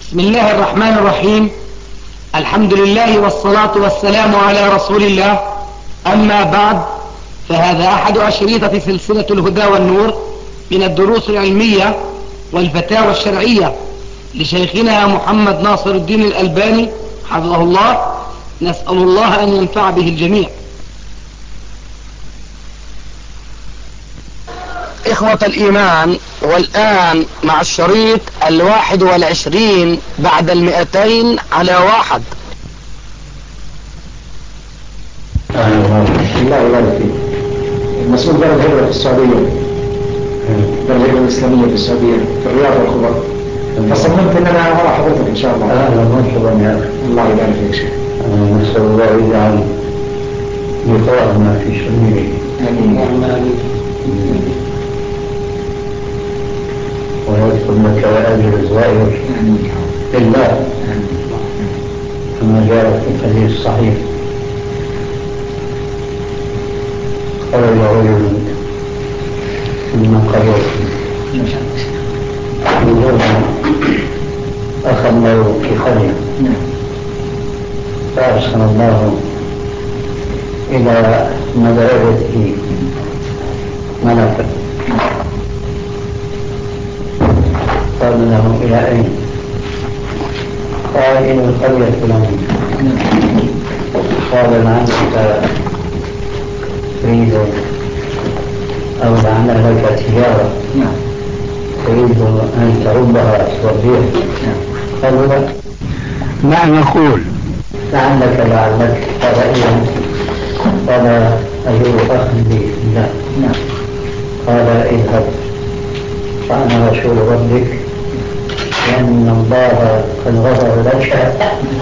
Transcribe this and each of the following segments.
بسم الله الرحمن الرحيم. الحمد لله والصلاة والسلام على رسول الله. أما بعد، فهذا أحد أشريطة سلسلة الهدى والنور من الدروس العلمية والفتاوى الشرعية لشيخنا محمد ناصر الدين الألباني حفظه الله. نسأل الله أن ينفع به الجميع. إخوة الإيمان، والآن مع الشريط 21 بعد 200 على 1. الله يبارك فيك. المسؤول دار الهجرة في السعودية، دار الهجرة الإسلامية في السعودية في الرياض والخبر، فصممت أن أنا أرى حضرتك إن شاء الله. أهلا مرحبا يا أخي. الله يبارك فيك شيخ. نسأل الله يجعل لقاءنا في سبيله. آمين. ويذكر لك أجر الزائر لله كما جاء في الحديث الصحيح. قال رجل من قرية أخذ له في قرية فأرسل الله إلى مدرسته ملكا قال له إلى أين؟ قال إلى القرية الفلانية. قال لعلك تريد أو لعل لك تجارة تريد أن تعبها توديها. قال لا. ما نقول لعلك قال إذن. قال أيها أخ لي في الله. قال اذهب فأنا رسول ربك لأن الله قد غفر لك.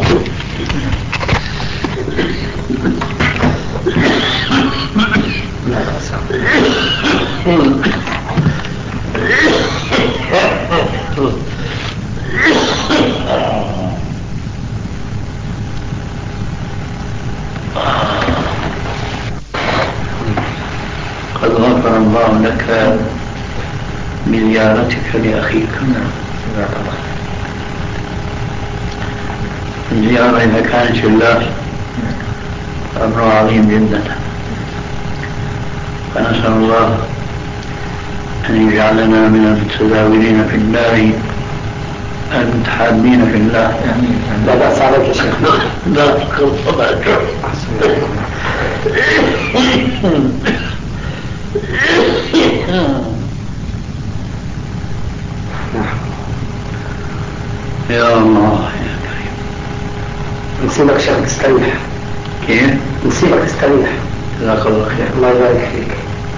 قد غفر الله لك بزيارتك لأخيك. الزيارة إذا كانت لله أمر عظيم جدا، فنسأل الله أن يجعلنا من المتزاورين في الله المتحابين في الله. لا بأس عليك يا شيخ. لا تقل يا الله يا كريم. نسيبك شيخ تستريح. كيف؟ نسيبك تستريح. جزاك الله خير. الله يبارك فيك.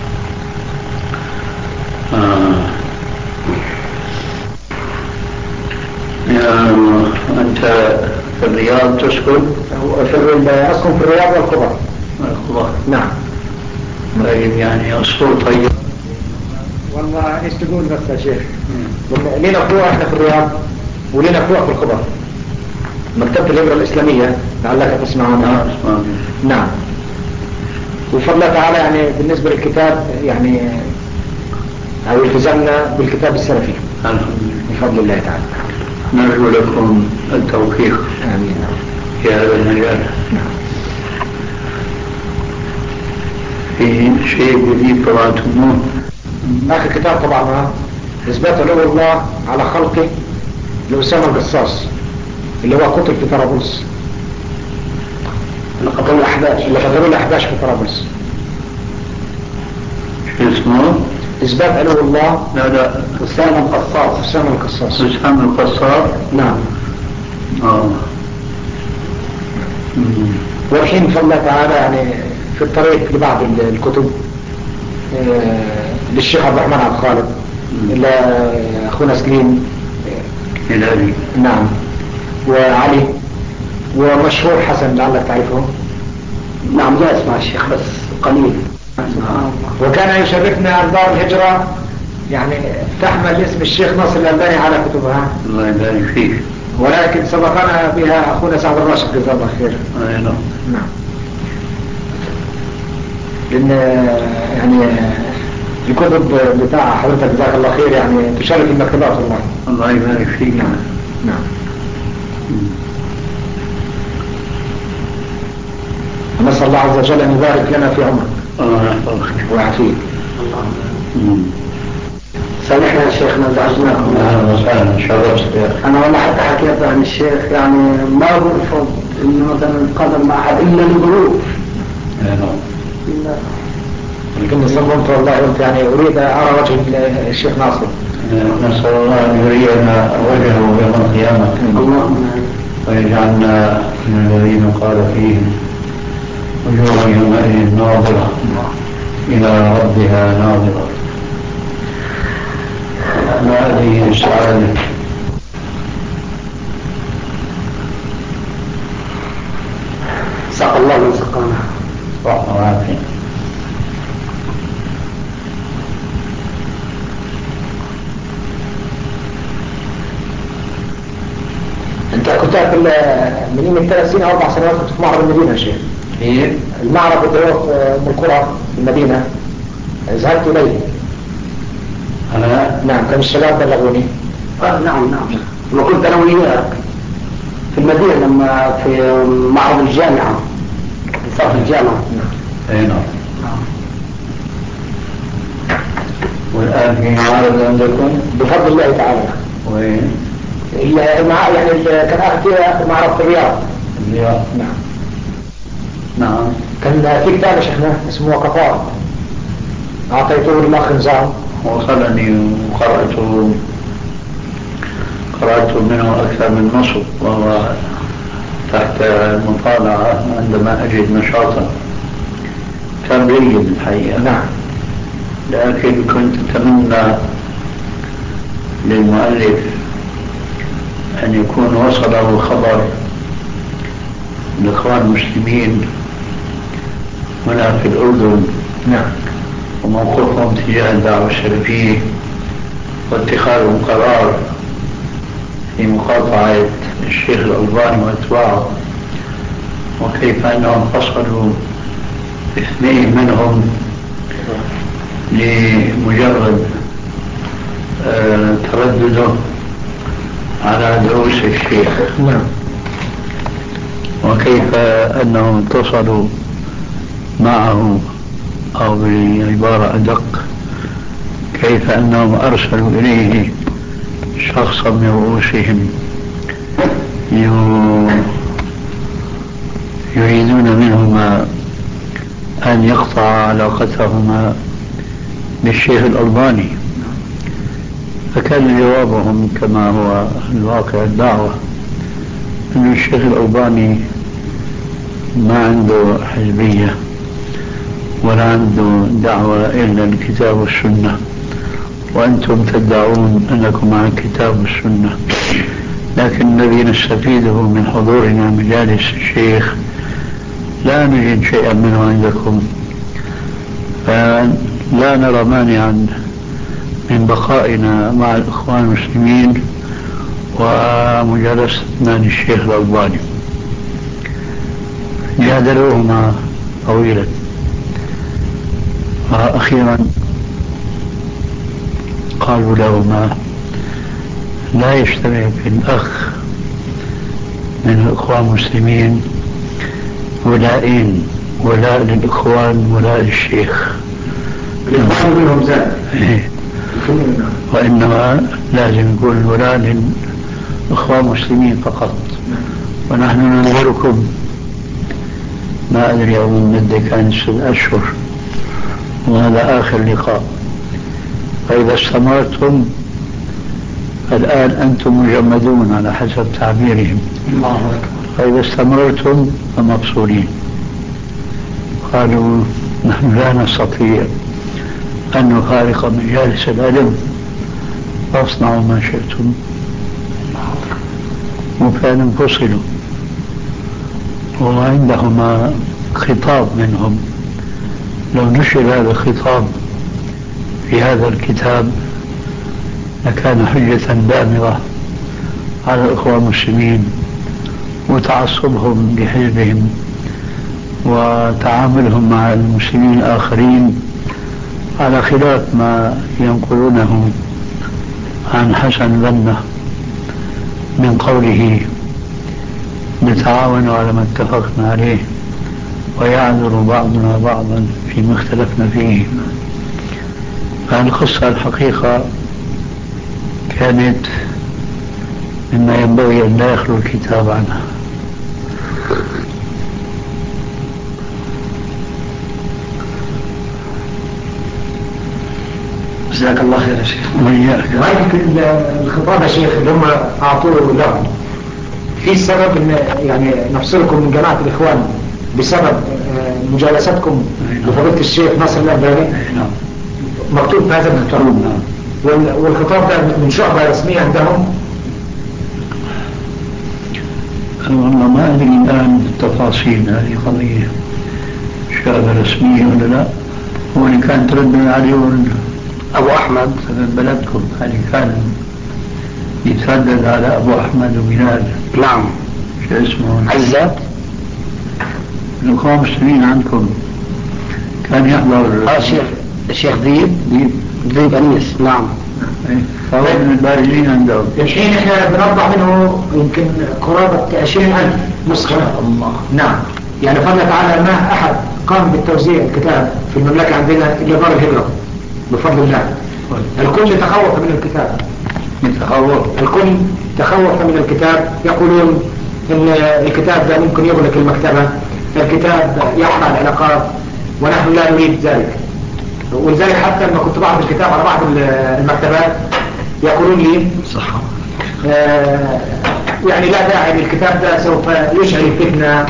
يا الله، أنت في الرياض تسكن؟ أسكن في الرياض والخبر. الخبر. نعم. طيب، يعني أصول طيب. والله ايش تقول بس يا شيخ؟ لنا فروع احنا في الرياض ولنا فروع في الخبر. مكتبة الهجرة الإسلامية لعلك تسمع عنها. نعم. وبفضل الله تعالى يعني بالنسبة للكتاب يعني أو التزمنا بالكتاب السلفي. الحمد لله. بفضل الله تعالى. نرجو لكم التوفيق. آمين. في هذا المجال. نعم. في شيء جديد طبعتموه؟ آخر كتاب طبعا إثبات علو الله على خلقه لأسامة القصاص اللي هو قتل في طرابلس، اللي قتلوا الأحباش في طرابلس. شو اسمه؟ إثبات علو الله. لا أسامة القصاص. أسامة القصاص. نعم. والحين بفضل الله تعالى يعني في الطريق لبعض الكتب للشيخ عبد الرحمن عبد الخالق، لأخونا سليم هلالي. نعم، وعلي، ومشهور حسن لعلك تعرفه. نعم، لا اسمع الشيخ بس قليل. وكان يشرفنا أرضاء الهجرة يعني تحمل اسم الشيخ ناصر الألباني على كتبها. الله يبارك فيك. ولكن سبقنا بها أخونا سعد الراشد جزاه الله خير. نعم. لأن يعني الكتب بتاع حضرتك جزاك الله خير يعني تشرف المكتبات والله. الله يبارك فيك. نعم. نسأل الله عز وجل أن يبارك لنا في عمرك الله يحفظك ويعافيك. سامحنا يا شيخنا ازعجناكم. اهلا وسهلا شرفت. انا والله حتى حكيت عن الشيخ يعني ما برفض انه مثلا القدم مع احد الا لظروف. لكن صممت والله قلت يعني اريد ارى وجه الشيخ ناصر. نسأل الله ان يرينا وجهه يوم القيامة. اللهم ويجعلنا من الذين قال فيهم وجوه يومئذ ناظرة إلى ربها ناظرة. ما هذه السعادة. سقى الله من سقانا. صحة وعافية. انت كنت من يوم 3 سنين او 4 سنوات كنت في معرض المدينة يا شيخ. إيه؟ المعرض اللي هو في ام القرى في المدينة ذهبت اليه. أنا؟ نعم كان الشباب بلغوني. نعم وكنت انا وياك في المدينة لما في معرض الجامعة في صف الجامعة. أي نعم. والآن في معرض عندكم؟ بفضل الله تعالى. وين؟ يعني كان آخر معرض في الرياض. الرياض. نعم. نعم. كان في كتاب شيخنا اسمه وقفات أعطيته للأخ نزام. وصلني قرأت منه أكثر من نصف وهو تحت المطالعة عندما أجد نشاطا. كان جيد الحقيقة. نعم. لكن كنت أتمنى للمؤلف أن يكون وصله خبر الإخوان المسلمين هنا في الأردن. نعم. وموقفهم تجاه الدعوة السلفية واتخاذهم قرار في مقاطعة الشيخ الألباني وأتباعه وكيف أنهم فصلوا 2 منهم لمجرد تردده على دروس الشيخ. نعم. وكيف أنهم اتصلوا معه أو بعبارة أدق كيف أنهم أرسلوا إليه شخصا من رؤوسهم يريدون منهما أن يقطع علاقتهما بالشيخ الألباني. فكان جوابهم كما هو الواقع الدعوة أن الشيخ الألباني ما عنده حزبية ولا عنده دعوة إلا الكتاب والسنة، وأنتم تدعون أنكم مع الكتاب والسنة، لكن الذي نستفيده من حضورنا مجالس الشيخ لا نجد شيئا منه عندكم، فلا نرى مانعا من بقائنا مع الإخوان المسلمين ومجالستنا للشيخ الألباني. جادلوهما طويلا وأخيرا قالوا لهما لا يجتمع في الأخ من الإخوان المسلمين ولائين، ولاء للإخوان ولاء للشيخ، الإخوان منهم زاد. وإنما لازم يكون الولاء للإخوان المسلمين فقط، ونحن ننظركم ما أدري أو من مدة كان 6 أشهر وهذا آخر لقاء، فإذا استمرتم الآن أنتم مجمدون على حسب تعبيرهم، فإذا استمرتم فمبصورين. قالوا نحن لا نستطيع أن نفارق مجالس العلم فاصنعوا ما شئتم، وفعلا انفصلوا. وعندهما خطاب منهم لو نشر هذا الخطاب في هذا الكتاب لكان حجة دامغة على الإخوان المسلمين، وتعصبهم لحزبهم وتعاملهم مع المسلمين الآخرين على خلاف ما ينقلونه عن حسن بنة من قوله ونتعاون على ما اتفقنا عليه، ويعذر بعضنا بعضا فيما اختلفنا فيه. فالقصة الحقيقة كانت مما ينبغي أن لا يخلو الكتاب عنها. جزاك الله خير يا شيخ. وإياك. الخطاب يا شيخ اللي هم أعطوه لهم في سبب إن يعني نفصلكم من جماعة الإخوان بسبب مجالستكم لفضيلة الشيخ ناصر الألباني؟ مكتوب في هذا الكتاب. والخطاب ده من شعبة رسمية عندهم؟ والله ما أدري الآن تفاصيل هذه قضية شعبة رسمية ولا لا. هو اللي كان تردد عليه أبو أحمد من بلدكم، يعني كان يتردد على أبو أحمد وبلال. نعم. شو اسمه؟ عزات. الإخوان المسلمين عندكم كان يحضر الشيخ ذيب أنيس. نعم. فهو من البارزين عندهم. الحين احنا بنطبع منه يمكن قرابة 20,000 نسخة. الله. نعم. يعني فضل تعالى ما أحد قام بالتوزيع الكتاب في المملكة عندنا إلا دار الهجرة بفضل الله. الكل تخوف من الكتاب. الكل تخوف من الكتاب، يقولون إن الكتاب ده ممكن يغلق المكتبة، الكتاب يقطع العلاقات، ونحن لا نريد ذلك. ولذلك حتى لما كنت بعض الكتاب على بعض المكتبات يقولون لي صح يعني لا داعي للكتاب ده، سوف يشعل الفتنة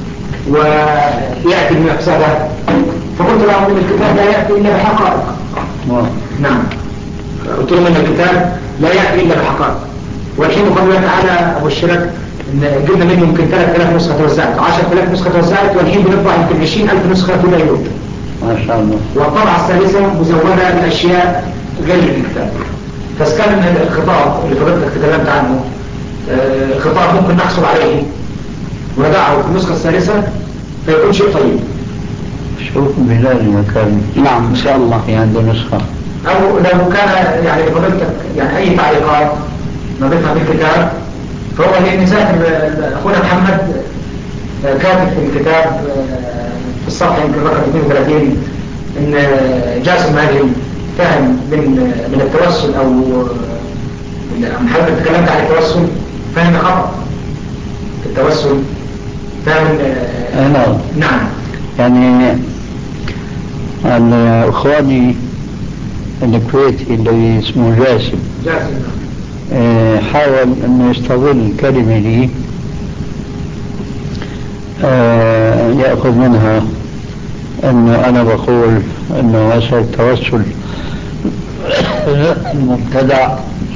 ويأتي بمفسدة. فقلت لهم ان الكتاب لا يأتي إلا بحقائق. نعم. قلت لهم ان الكتاب لا يأتي إلا بحقائق. والحين بفضل الله تعالى أبو الشرك جبنا منه يمكن 3,000 نسخة توزعت، 10,000 نسخة توزعت، والحين بنطبع يمكن 20,000 نسخة كل يوم. ما شاء الله. والطبعة الثالثة مزودة بأشياء غير الكتاب. فاسكان الخطاب اللي فضلتك تكلمت عنه خطاب ممكن نحصل عليه ونضعه في النسخة الثالثة فيكون شيء طيب. شوف بلال مكان. نعم إن شاء الله. في عنده نسخة. أو لو كان يعني فضلتك يعني أي تعليقات ما بينها بالكتاب، فهو اللي مسافر أخونا محمد كاتب في الكتاب في الصفحة يمكن رقم 32 إن جاسم مالهم فهم من التوسل أو محمد تكلمت عن التوسل، فهم خطأ في التوسل، فهم. نعم. يعني الإخواني الكويتي اللي اسمه جاسم حاول أنه يستظل كلمة لي يأخذ منها أنه أنا بقول أنه مسألة التوسل المبتدع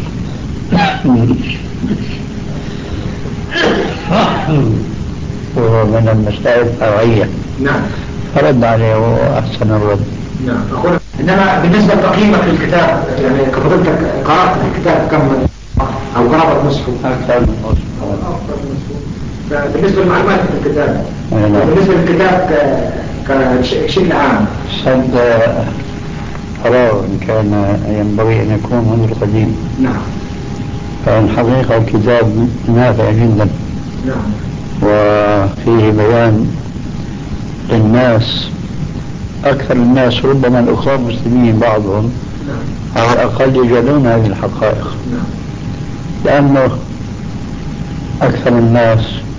وهو من المسائل الفرعية. نعم. فرد عليه وأحسن الرد. نعم. إنما بالنسبة لتقييمك للكتاب يعني كفضلتك قرأت الكتاب كم أو قرابة نصفه؟ أكثر من نصفه. بالنسبة للمعلومات في الكتاب بالنسبة للكتاب كشكل عام سد فراغ كان ينبغي أن يكون منذ قديم. نعم. فالحقيقة الكتاب نافع جدا. نعم. وفيه بيان للناس، أكثر الناس ربما الأخوان المسلمين بعضهم على الأقل يجهلون هذه الحقائق. نعم. لأنه أكثر الناس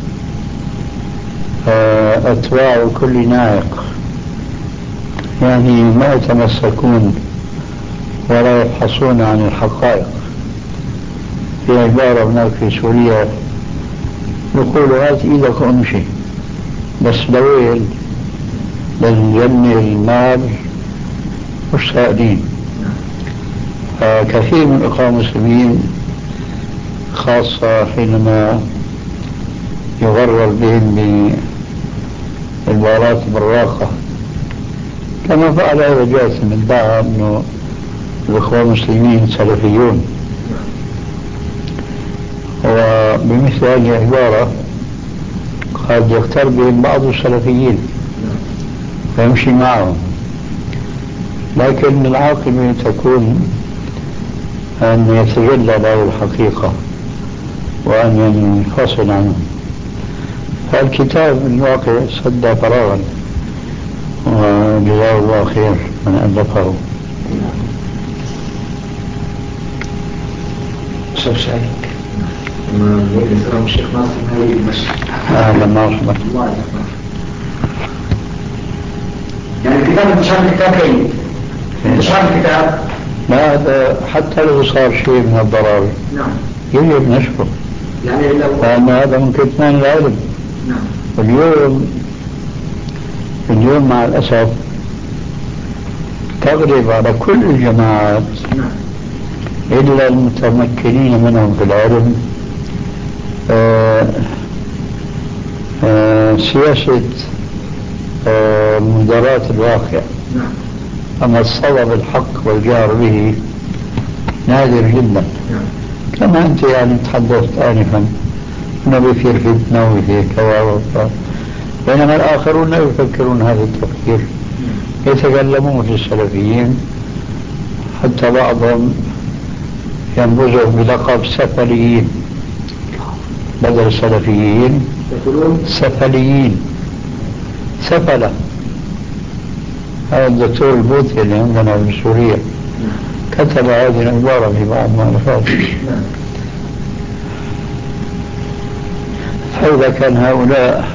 أتباع كل ناعق، يعني ما يتمسكون ولا يبحثون عن الحقائق. في عبارة هناك في سوريا يقول هات إيدك وامشي، بس لوين للجنة المال مش سائلين. كثير من الإخوان المسلمين خاصة حينما يغرر بهم بالعبارات البراقة كما فعل هذا جاسم ادعى أنه الإخوان المسلمين سلفيون، وبمثل هذه العبارة قد يختار بهم بعض السلفيين ويمشي معهم، لكن العاقبة تكون أن يتجلى له الحقيقة وأن ينفصل عنه. فالكتاب من الواقع سد فراغا، وجزاه الله خير من ألفه. شوف شايك ما يسألهم الشيخ ناصر ما يمشي. أهلا مرحبا. يعني الكتاب انتشار الكتاب كيف؟ انتشار الكتاب لا هذا حتى لو صار شيء من الضرر نعم يجب نشره، يعني لو لأن هذا من كتمان العلم. نعم. اليوم مع الأسف تغلب على كل الجماعات نعم. إلا المتمكنين منهم في العلم سياسة مداراة الواقع. نعم. أما الصواب الحق والجار به نادر جدا. نعم. كما أنت يعني تحدثت آنفا أنه بيصير فتنة ويصير كذا، بينما الآخرون لا يفكرون هذا التفكير، يتكلمون في السلفيين، حتى بعضهم ينبذهم بلقب سفليين بدل السلفيين، سفليين، سفلة. هذا الدكتور البوذي اللي عندنا في سوريا كتب هذه العبارة في بعض مؤلفاته. فإذا كان هؤلاء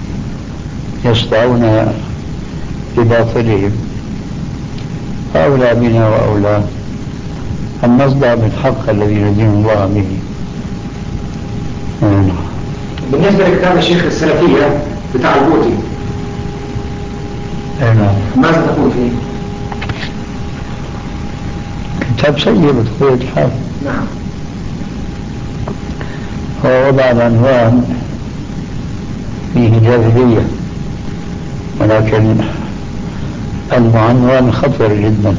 يصدعون بباطلهم فأولى بنا وأولى أن نصدع بالحق الذي ندين الله به. بالنسبة لكتاب الشيخ السلفية بتاع البوذي ماذا تقول فيه؟ كتاب سيء بطبيعة الحال. نعم. هو وضع العنوان فيه جاذبية، ولكن المعنوان خطر جدا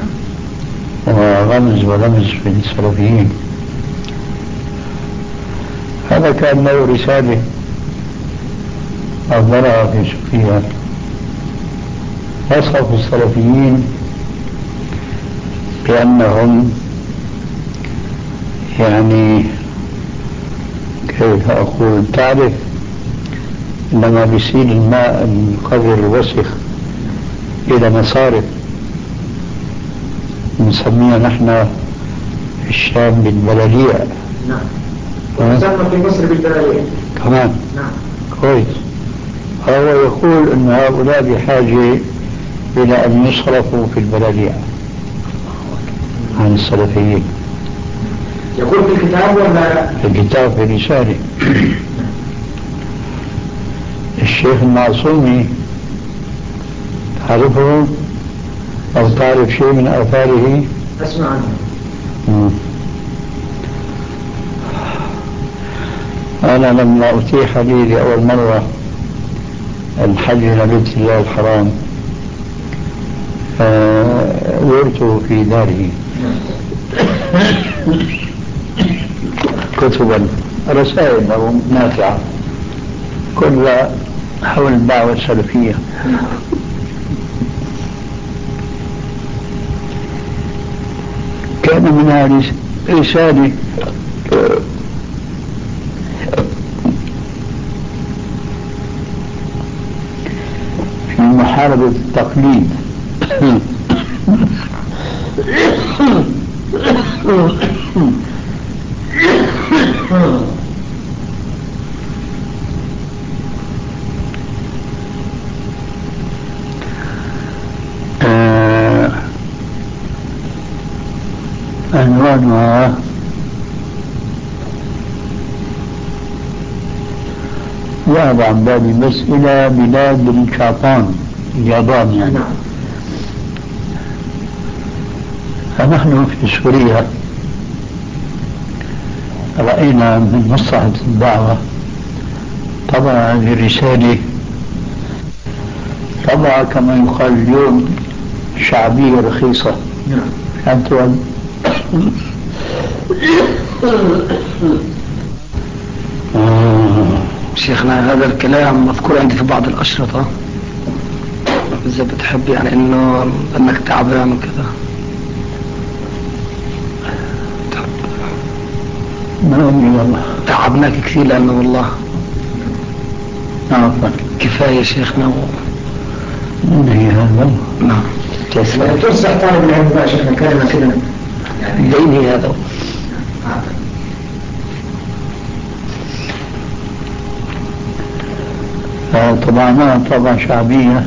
وغمز ولمز في السلفيين. هذا كان له رسالة أصدرها في سوريا وصف السلفيين بأنهم يعني كيف أقول، تعرف لما بيسيل الماء القذر الوسخ إلى مصارف نسميها نحن في الشام بالبلاليع. نعم. ونسمى في مصر بالبلاليع كمان. نعم. كويس. فهو يقول أن هؤلاء بحاجة إلى أن يصرفوا في البلاليع عن السلفيين. يقول في الكتاب ولا؟ في الكتاب، في رسالة. الشيخ المعصومي تعرفه أو تعرف شيء من آثاره؟ أسمع عنه. أنا لما أتيح لي لأول مرة الحج إلى بيت الله الحرام زرته في داره كتبا رسائل له نافعة كلها حول الدعوة السلفية. كان منها رسالة في محاربة التقليد عنوانها ذهب عن بالي بس إلى بلاد الشيطان، اليابان يعني. فنحن في سوريا رأينا من مصلحة الدعوة طبعا هذه الرسالة طبعا كما يقال اليوم شعبية رخيصة. فهمتوا؟ شيخنا هذا الكلام مذكور عندي في بعض الأشرطة، إذا بتحب يعني أنك تعبان وكذا. والله تعبناك كثير لأنه والله عفوا. كفاية شيخنا ننهي هذا. نعم. تنصح طالب العلم بقى شيخنا كلمة كده يعني ديني هذا. طبعا طبعا شعبية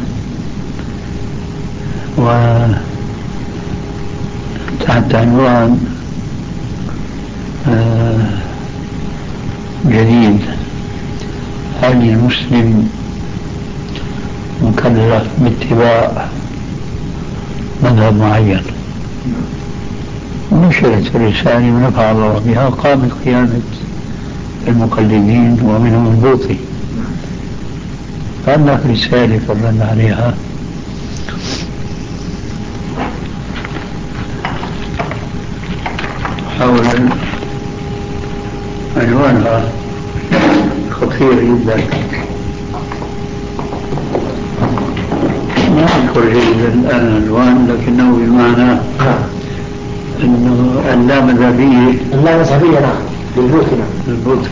وتحت عنوان جديد: هل المسلم مكلف باتباع مذهب معين؟ نشرت الرسالة ونفع الله بها، قامت قيادة المقلدين ومنهم البوطي، فعندك رسالة فرنا عليها حول عنوانها خطير جدا، ما أذكر جيدا الآن العنوان لكنه بمعنى أنه اللامذهبية. اللامذهبية نعم، للبوطي. نعم البوطي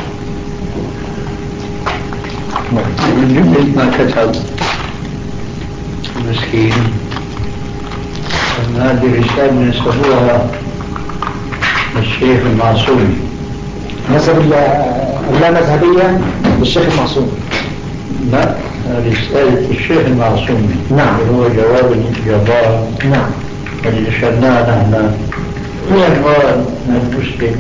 من جملة ما كتب مسكين أن هذه الرسالة نسبوها للشيخ المعصومي. نسب اللامذهبية للشيخ المعصومي. لا، رسالة الشيخ المعصومي. نعم. هو جواب الجبار. نعم. اللي شلناه نحن عنوان المسلم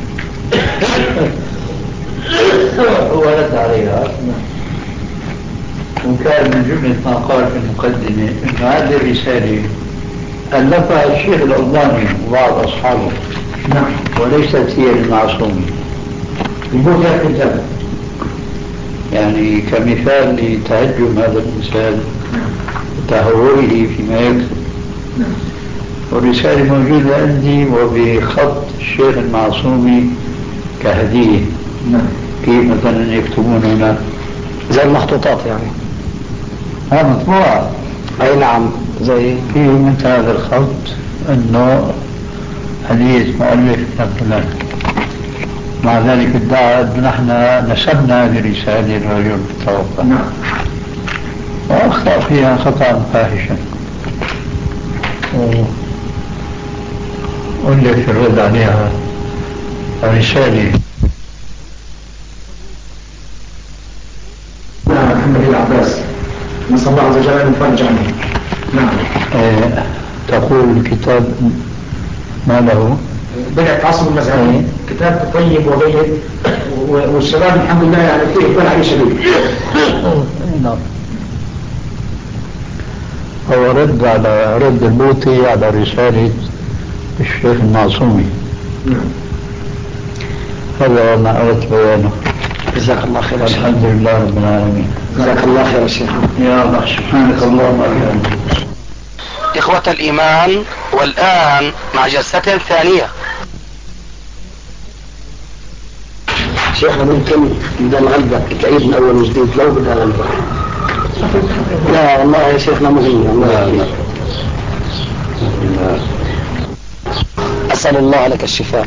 هو رد عليها. وكان من جملة ما قال في المقدمة أن هذه الرسالة ألفها الشيخ الألباني وبعض أصحابه. نعم. وليست هي المعصومي. البوطي الكتاب يعني كمثال لتهجم هذا الإنسان وتهوره فيما يكتب. والرسالة موجودة عندي وبخط الشيخ المعصومي كهدية. كيف مثلا يكتبون هنا زي المخطوطات يعني. مطبوعة. أي نعم، زي في مثل هذا الخط أنه هدية مؤلف فلان. مع ذلك ادعى أن نحن نسبنا هذه الرسالة للرجل توفى. نعم. وأخطأ فيها خطأ فاحشا. ألف الرد عليها رسالة. نعم. محمد العباس نسأل الله عز وجل أن يفرج عنه. نعم. تقول الكتاب ما له بدأت عصر المذهبي، كتاب طيب وبيت، والشباب الحمد لله يعني فيه يكون عليه شديد. نعم. هو رد البوطي على رسالة الشيخ المعصومي. هذا ما أردت بيانه. جزاك الله خير. الحمد لله رب العالمين. جزاك الله خير يا شيخ. يا الله سبحانك اللهم وبحمدك. إخوة الإيمان، والآن مع جلسة ثانية. شيخنا ممكن بدنا نغلبك تعيد من أول وجديد لو بدنا نغلبك. لا والله يا شيخنا مهم. لا. أسأل الله لك الشفاء.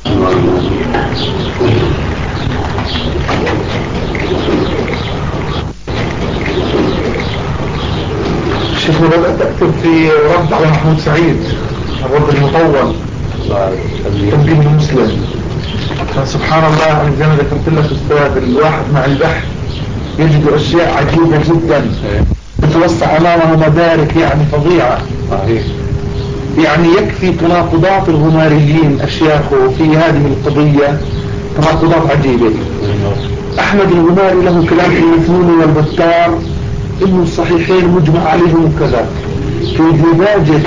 شيخنا بدأت أكتب في رد على محمود سعيد، الرد المطول تنبيه المسلم. فسبحان الله يعني زي ما ذكرت لك أستاذ، الواحد مع البحث يجد أشياء عجيبة جدا تتوسع أمامه مدارك يعني فظيعة. يعني يكفي تناقضات الغماريين أشياخه في هذه القضية، تناقضات عجيبة. أحمد الغماري له كلام في المثنون والبتار إنه الصحيحين مجمع عليهم وكذا. في ديباجة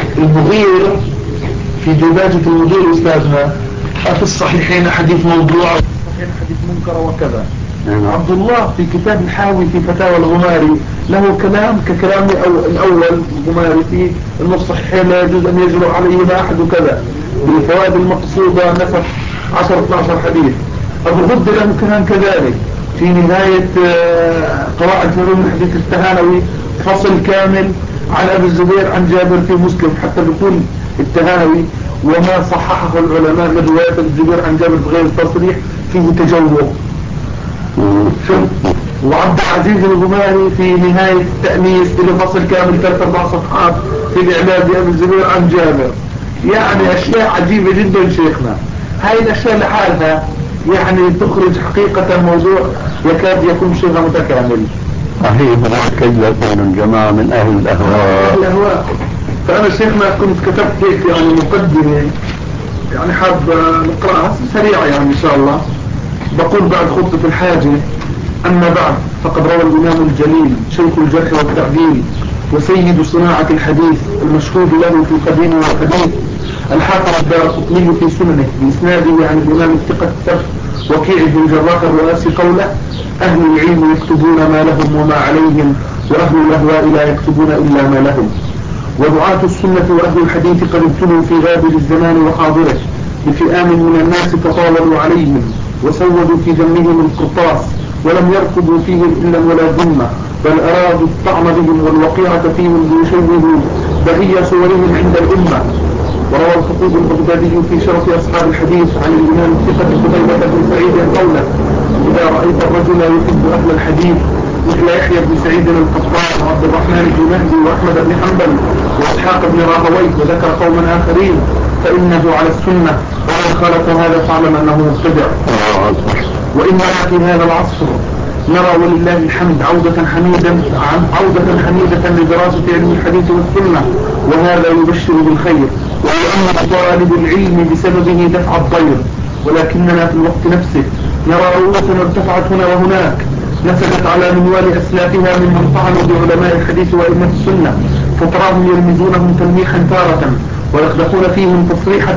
المغير أستاذنا في الصحيحين حديث موضوع، حديث منكر وكذا. عبد الله في كتاب الحاوي في فتاوى الغماري له كلام ككلام الأول الغماري في إنه الصحيحين لا يجوز أن يجرؤ عليهما أحد وكذا. بالفوائد المقصودة نفر 10-12 حديث. أبو غد له كلام كذلك في نهاية قواعد علوم الحديث التهانوي، فصل كامل عن أبي الزبير عن جابر في مسلم، حتى بيقول التهانوي وما صححه العلماء من رواية الزبير عن جابر بغير التصريح فيه تجوه. وعبد العزيز الغماري في نهاية التأنيس بفصل كامل 3-4 صفحات في الإعداد أبي الزبير عن جابر. يعني أشياء عجيبة جدا شيخنا. هاي الأشياء لحالها يعني تخرج حقيقة موضوع يكاد يكون شبه متكامل. صحيح، متأكد لكن جماعة من أهل الأهواء. فأنا شيخنا كنت كتبت هيك يعني مقدمة يعني حاب نقرأها سريعة يعني إن شاء الله. بقول بعد خطبة الحاجة: أما بعد، فقد روى الإمام الجليل شيخ الجرح والتعديل وسيد صناعة الحديث المشهود له في القديم والحديث الحافظ الدارقطني في سننه بإسناده عن الإمام الثقة الثبت وكيع بن جراح الرؤاسي قوله: أهل العلم يكتبون ما لهم وما عليهم، وأهل الأهواء لا يكتبون إلا ما لهم. ودعاة السنة وأهل الحديث قد ابتلوا في غابر الزمان وحاضره بفئام من الناس تطاولوا عليهم وسودوا في دمهم القرطاس ولم يركضوا فيهم إلا ولا ذمة، بل أرادوا الطعن بهم والوقيعة فيهم ليشوهوا بهي صورهم عند الأمة. وروى الخطيب البغدادي في شرف أصحاب الحديث عن الإمام الثقة قتيبة بن سعيد قوله: إذا رأيت الرجل يحب أهل الحديث مثل يحيى بن سعيد القطان وعبد الرحمن بن مهدي وأحمد بن حنبل وإسحاق بن راهويه وذكر قوما آخرين فإنه على السنة، ومن خالف هذا فاعلم أنه مبتدع. وإننا في هذا العصر نرى ولله الحمد عودة حميدة لدراسة علم الحديث والسنة، وهذا يبشر بالخير ويؤمن طالب العلم بسببه دفع الضير. ولكننا في الوقت نفسه نرى رؤوسنا ارتفعت هنا وهناك نسجت على منوال أسلافها ممن طعنوا بعلماء الحديث وأئمة السنة، فتراهم يلمزونهم تلميحا تارة ويخدقون فيهم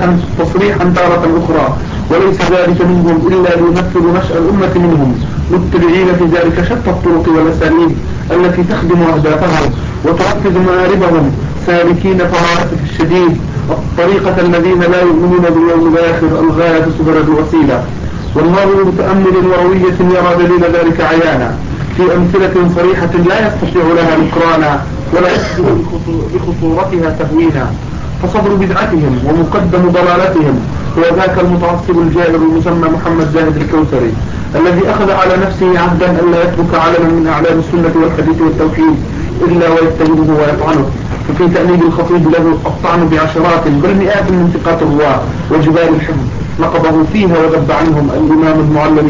تصريحا تارة أخرى، وليس ذلك منهم إلا ليمثلوا نشأ الأمة منهم، متبعين في ذلك شتى الطرق والأساليب التي تخدم أهدافهم وتركز مآربهم، سالكين فالاسف الشديد الطريقة الذين لا يؤمنون باليوم الآخر الغاية تبرد الوسيلة. والناظر متأمل وروية يرى دليل ذلك عيانا في أمثلة صريحة لا يستطيع لها نكرانا ولا يقدر بخطورتها تهوينا. فصدر بدعتهم ومقدم ضلالتهم هو ذاك المتعصب الجائر المسمى محمد زاهد الكوثري، الذي أخذ على نفسه عهدا أن لا يترك علما من أعلام السنة والحديث والتوحيد إلا ويتهمه ويطعنه. ففي تأنيب الخطيب له الطعن بعشرات بل مئات من ثقات الرواة وجبال الحفظ نقضه فيها وذب عنهم الإمام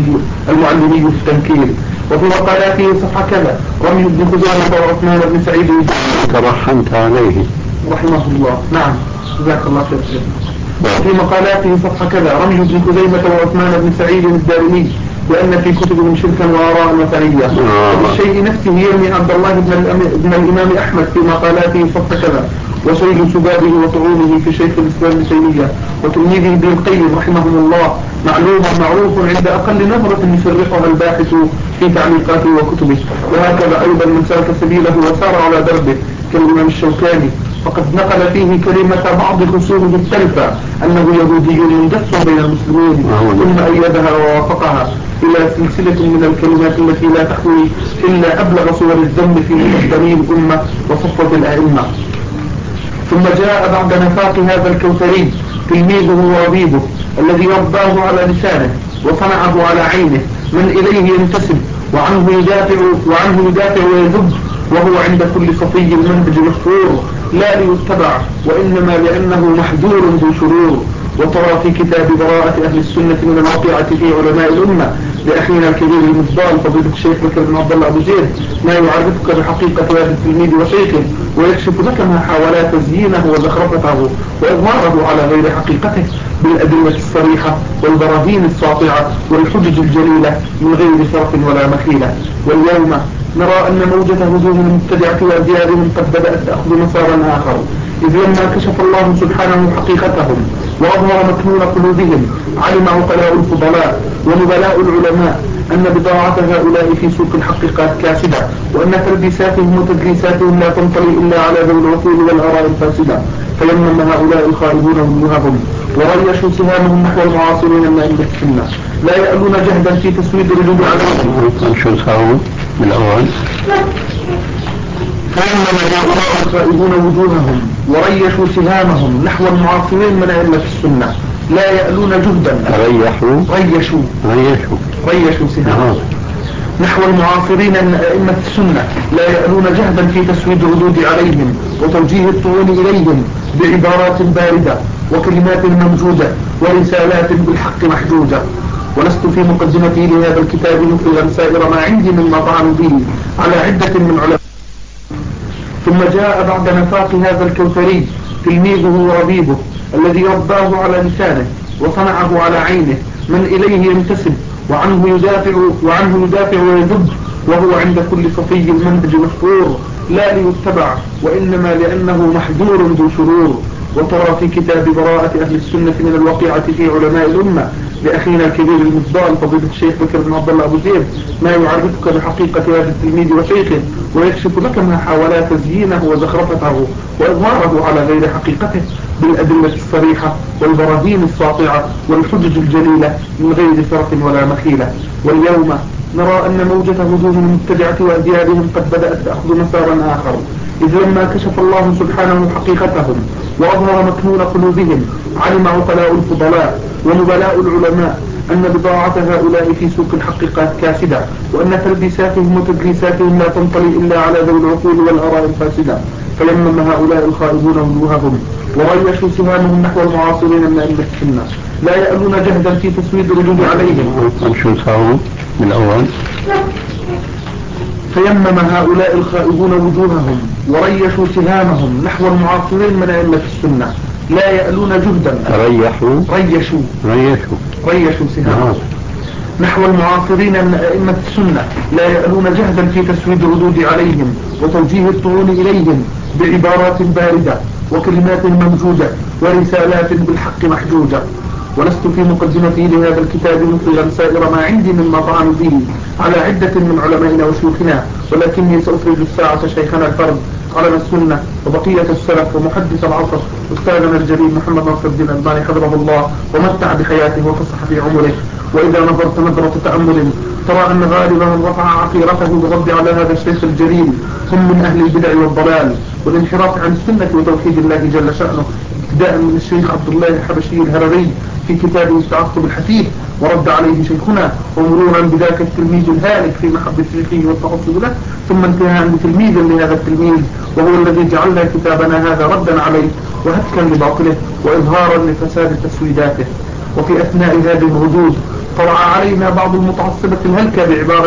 المعلمي في التنكيل. وفي مقالاته صفحة كذا رمي ابن خزيمة وعثمان بن سعيد ترحمت عليه رحمه الله. نعم جزاك الله خير. وفي مقالاته صفحة كذا رمي ابن خزيمة وعثمان بن سعيد الدارمي بأن في كتبهم شركا وآراء وثنية. وبالشيء نفسه يرمي عبد الله بن الإمام أحمد في مقالاته صفحة كذا وشيء سبابه وطعونه في شيخ الإسلام ابن تيمية وتلميذه ابن القيم رحمهم الله معروف عند أقل نظرة يفرقها الباحث في تعليقاته وكتبه. وهكذا أيضا من سلك سبيله وسار على دربه كالإمام الشوكاني، فقد نقل فيه كلمة بعض خصومه التلفة أنه يهودي مندس بين المسلمين ثم أيدها ووافقها إلى سلسلة من الكلمات التي لا تحوي إلا أبلغ صور الذم في مقدمي الأمة وصفوة الأئمة. ثم جاء بعد نفاق هذا الكوثري تلميذه وربيبه الذي رباه على لسانه وصنعه على عينه من إليه ينتسب وعنه يدافع ويذب، وهو عند كل صفي المنهج مشهور لا ليتبع وإنما لأنه محذور ذو شرور. وترى في كتاب براءة أهل السنة من الواقعة في علماء الأمة لأخينا الكبير المفضال فضيلة الشيخ بكر بن عبد الله أبو زيد ما يعرفك بحقيقة هذا التلميذ وشيخه ويكشف لك ما حاول تزيينه وزخرفته وإظهاره على غير حقيقته بالأدلة الصريحة والبراهين الساطعة والحجج الجليلة من غير صرف ولا مخيلة. واليوم نرى أن موجة هجوم المبتدعة وأديارهم قد بدأت تأخذ مسارا آخر، إذ لما كشف الله سبحانه حقيقتهم وأظهر مكنون قلوبهم علم عقلاء الفضلاء ونبلاء العلماء أن بضاعة هؤلاء في سوق الحقيقات كاسدة، وأن تلبيساتهم وتدليساتهم لا تنطلي إلا على ذوي العقول والآراء الفاسدة. فيمم هؤلاء الخائبون وجوههم وريشوا سهامهم نحو المعاصرين من أئمة السنة لا يألون جهدا في تسويد رجوع عليهم. شو ساووا بالأول؟ فيمم هؤلاء الخائبون وجوههم وريشوا سهامهم نحو المعاصرين من أئمة السنة لا يألون جهدا. ريشوا سهامهم نحو المعاصرين من أئمة السنة لا يألون جهدا في تسويد الردود عليهم وتوجيه الطعون إليهم بعبارات باردة وكلمات ممجودة ورسالات بالحق محجوجة. ولست في مقدمتي لهذا الكتاب مفرغا سائر ما عندي مما طعن به على عدة من علماء. ثم جاء بعد نفاق هذا الكوثري تلميذه وربيبه الذي رباه على لسانه وصنعه على عينه من إليه ينتسب وعنه يدافع ويذب، وهو عند كل صفي المنهج مشهور لا ليتبع وإنما لأنه محذور ذو شرور. وترى في كتاب براءة أهل السنة من الوقيعة في علماء الأمة لأخينا الكبير المفضال فضيلة الشيخ بكر بن عبد الله أبو زيد ما يعرفك بحقيقة هذا التلميذ وشيخه ويكشف لك ما حاولا تزيينه وزخرفته وإظهاره على غير حقيقته بالأدلة الصريحة والبراهين الساطعة والحجج الجليلة من غير فرق ولا مخيلة. واليوم نرى أن موجة هجوم المبتدعة وأديابهم قد بدأت تأخذ مسارا آخر، إذ لما كشف الله سبحانه حقيقتهم وأظهر مكنون قلوبهم علم عقلاء الفضلاء ونبلاء العلماء أن بضاعة هؤلاء في سوق الحقيقة كاسدة، وأن تلبيساتهم وتدليساتهم لا تنطلي إلا على ذوي العقول والآراء الفاسدة. فيمم هؤلاء الخائبون وجوههم وريشوا سهامهم نحو المعاصرين من أئمة السنة لا يألون جهدا في تسويد الردود عليهم. من الأول فيمم هؤلاء الخائبون وجوههم وريشوا سهامهم نحو المعاصرين من أئمة السنة لا يألون جهدا ريشوا سهامهم نحو المعاصرين من أئمة السنة لا يألون جهدا في تسويد الردود عليهم وتوجيه الطعون إليهم بعبارات باردة وكلمات ممجودة ورسالات بالحق محجوجة. ولست في مقدمتي لهذا الكتاب مفرغا سائر ما عندي مما طعن به على عدة من علمائنا وشيوخنا، ولكني سأفرج الساعة شيخنا الفرد علم السنة وبقية السلف ومحدث العصر أستاذنا الجليل محمد ناصر الدين الألباني حفظه الله ومتع بحياته وفصح في عمره. وإذا نظرت نظرة تأمل ترى أن غالبا من رفع عقيرته بالرد على هذا الشيخ الجليل هم من أهل البدع والضلال والانحراف عن السنة وتوحيد الله جل شأنه، ابتداء من الشيخ عبد الله الحبشي الهرري في كتابه التعقب الحثيث ورد عليه شيخنا، ومرورا بذاك التلميذ الهالك في محبة شيخه والتعصب له، ثم انتهاء بتلميذ لهذا التلميذ وهو الذي جعلنا كتابنا هذا ردا عليه وهتكا لباطله وإظهارا لفساد تسويداته. وفي أثناء هذه الردود طلع علينا بعض المتعصبة الهلكة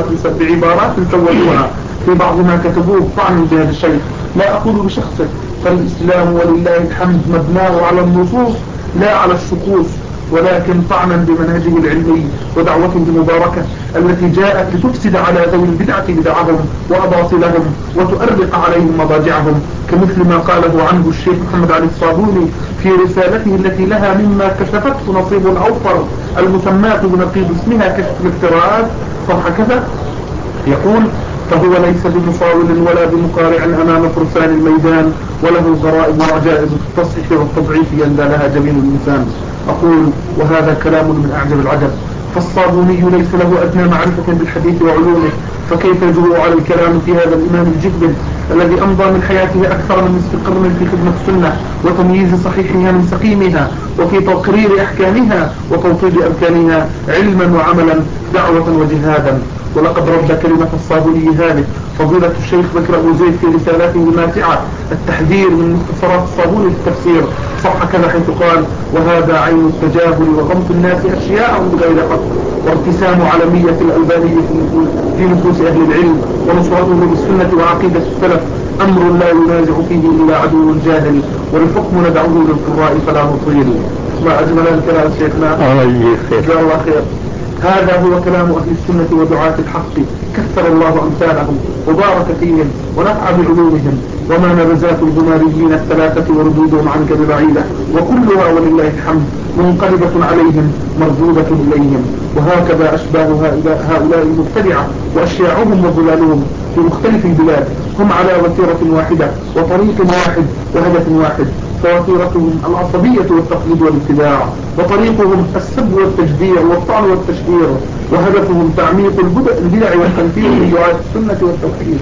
بعبارات سودوها في بعض ما كتبوه طعنا بهذا الشيخ، لا أقول بشخصه، فالإسلام ولله الحمد مبناه على النصوص لا على الشخوص، ولكن طعنا بمنهجه العلمي ودعوته المباركة التي جاءت لتفسد على ذوي البدعة بدعهم وأباطلهم وتؤرق عليهم مضاجعهم، كمثل ما قاله عنه الشيخ محمد علي الصابوني في رسالته التي لها مما كشفته نصيب الأوفر المسماة بنقيض اسمها كشف الافتراءات صفحة كذا، يقول: فهو ليس بمصاول ولا بمقارع أمام فرسان الميدان، وله غرائب وعجائب في التصحيح والتضعيف يندى لها جبين الإنسان. أقول: وهذا كلام من أعجب العجب، فالصابوني ليس له أدنى معرفة بالحديث وعلومه، فكيف يجرؤ على الكلام في هذا الإمام الجبل الذي أمضى من حياته أكثر من نصف قرن في خدمة السنة وتمييز صحيحها من سقيمها وفي تقرير أحكامها وتوطيد أركانها علما وعملا دعوة وجهادا. ولقد رد كلمة الصابوني هذه فضيلة الشيخ بكر أبو زيد في رسالته الماتعة التحذير من مختصرات الصابوني في التفسير صفحة كذا، حيث قال: وهذا عين التجاهل وغمط الناس أشياء بغير حق، وارتسام علمية الألباني في نفوس أهل العلم، ونصرته بالسنة وعقيدة السلف أمر لا ينازع فيه إلا عدو جاهل، والحكم ندعوه للقراء فلا نطيل. ما أجمل الكلام شيخنا، جزاه الله خير. هذا هو كلام أهل السنة ودعاة الحق، كثر الله أمثالهم وبارك فيهم ونفع بعلومهم، وما نبذات الغماريين الثلاثة وردودهم عنك ببعيدة، وكلها ولله الحمد منقلبة عليهم مردودة إليهم. وهكذا أشباه هؤلاء المبتدعة وأشياعهم وظلالهم في مختلف البلاد هم على وتيرة واحدة وطريق واحد وهدف واحد، فوتيرتهم العصبية والتقليد والابتداع، وطريقهم السب والتجديع والطعن والتشهير، وهدفهم تعميق البدع والتنفير من دعاة السنة والتوحيد.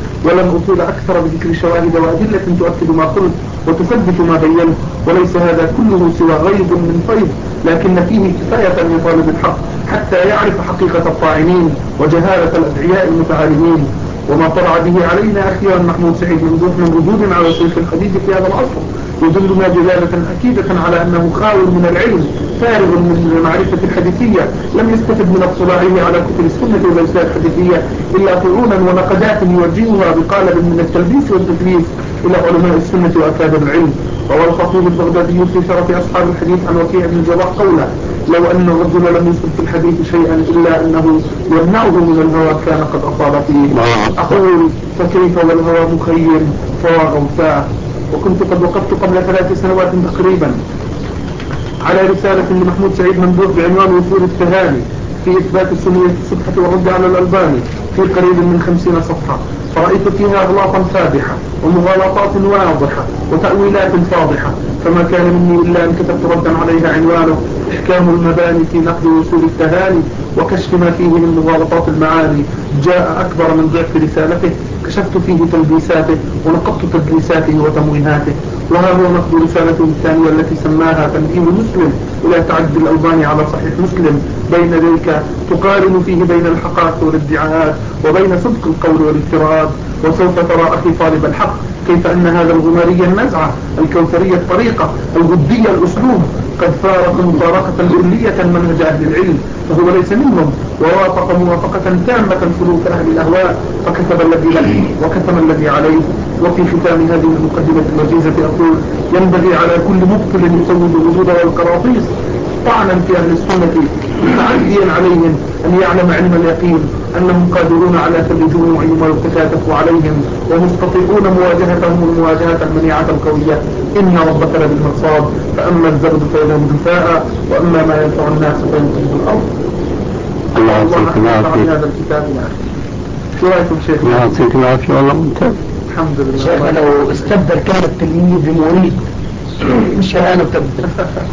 ولم أطيل أكثر بذكر شواهد وأدلة تؤكد ما قلت وتثبت ما بينت، وليس هذا كله سوى غيب من فيض لكن فيه كفاية لطالب الحق حتى يعرف حقيقة الطاعنين وجهالة الأدعياء المتعالمين. وما طلع به علينا أخيرا محمود سعيد من ردود على شيخ الحديث في هذا العصر يدلنا دلالة أكيدة على أنه خاول من العلم فارغ من المعرفة الحديثية، لم يستفد من اطلاعه على كتب السنة والأجزاء الحديثية إلا طعونا ونقدات يوجهها بقالب من التلبيس والتدليس إلى علماء السنة وأكابر العلم. روى الخطيب البغدادي في شرف أصحاب الحديث عن وكيع بن الجراح قوله: لو أن الرجل لم يصب في الحديث شيئا إلا أنه يمنعه من الهوى كان قد أصاب فيه. أقول فكيف والهوى مخيم فهو غوثاء. وكنت قد وقفت قبل 3 سنوات تقريبا على رسالة لمحمود سعيد ممدوح بعنوان وصول التهاني في إثبات سنية الصبحة والرد على الألباني في قريب من 50 صفحة، فرأيت فيها أغلاطا فادحة ومغالطات واضحة وتأويلات فاضحة، فما كان مني إلا أن كتبت ردا عليها عنوانه إحكام المباني في نقد وصول التهاني وكشف ما فيه من مغالطات المعاني. جاء أكبر من ضعف رسالته، كشفت فيه تلبيساته ونقضت تدليساته وتمويهاته. وها هو نقد رسالته الثانية التي سماها تنبيه مسلم إلى تعدي الألباني على صحيح مسلم بين ذلك، تقارن فيه بين الحقائق والادعاءات وبين صدق القول والافتراءات. وسوف ترى أخي طالب الحق كيف أن هذا الغماري النزعة الكوثرية الطريقة الغدية الأسلوب قد فارق مفارقة كلية منهج أهل العلم، فهو ليس منهم، ووافق موافقة تامة سلوك أهل الأهواء، فكتب الذي له وكتم الذي عليه. وفي ختام هذه المقدمة الوجيزة أقول: ينبغي على كل مبطل يسود الوجود والقراطيس طعنا في أهل السنة متعديا عليهم أن يعلم علم اليقين أنهم قادرون على كل جموع ما يتكاتف عليهم ومستطيعون مواجهتهم المواجهة المنيعة القوية. إن ربك لبالمرصاد، فأما الزبد فيذهب جفاء وأما ما ينفع الناس فينتهي بالأرض. الله يعطيك العافية. هذا الكتاب يعني شو رأيكم شيخ؟ الله يعطيك العافية والله ممتاز. الحمد لله. شيخ لو استبدل كان التلميذ بمريد مش أنا تبدل.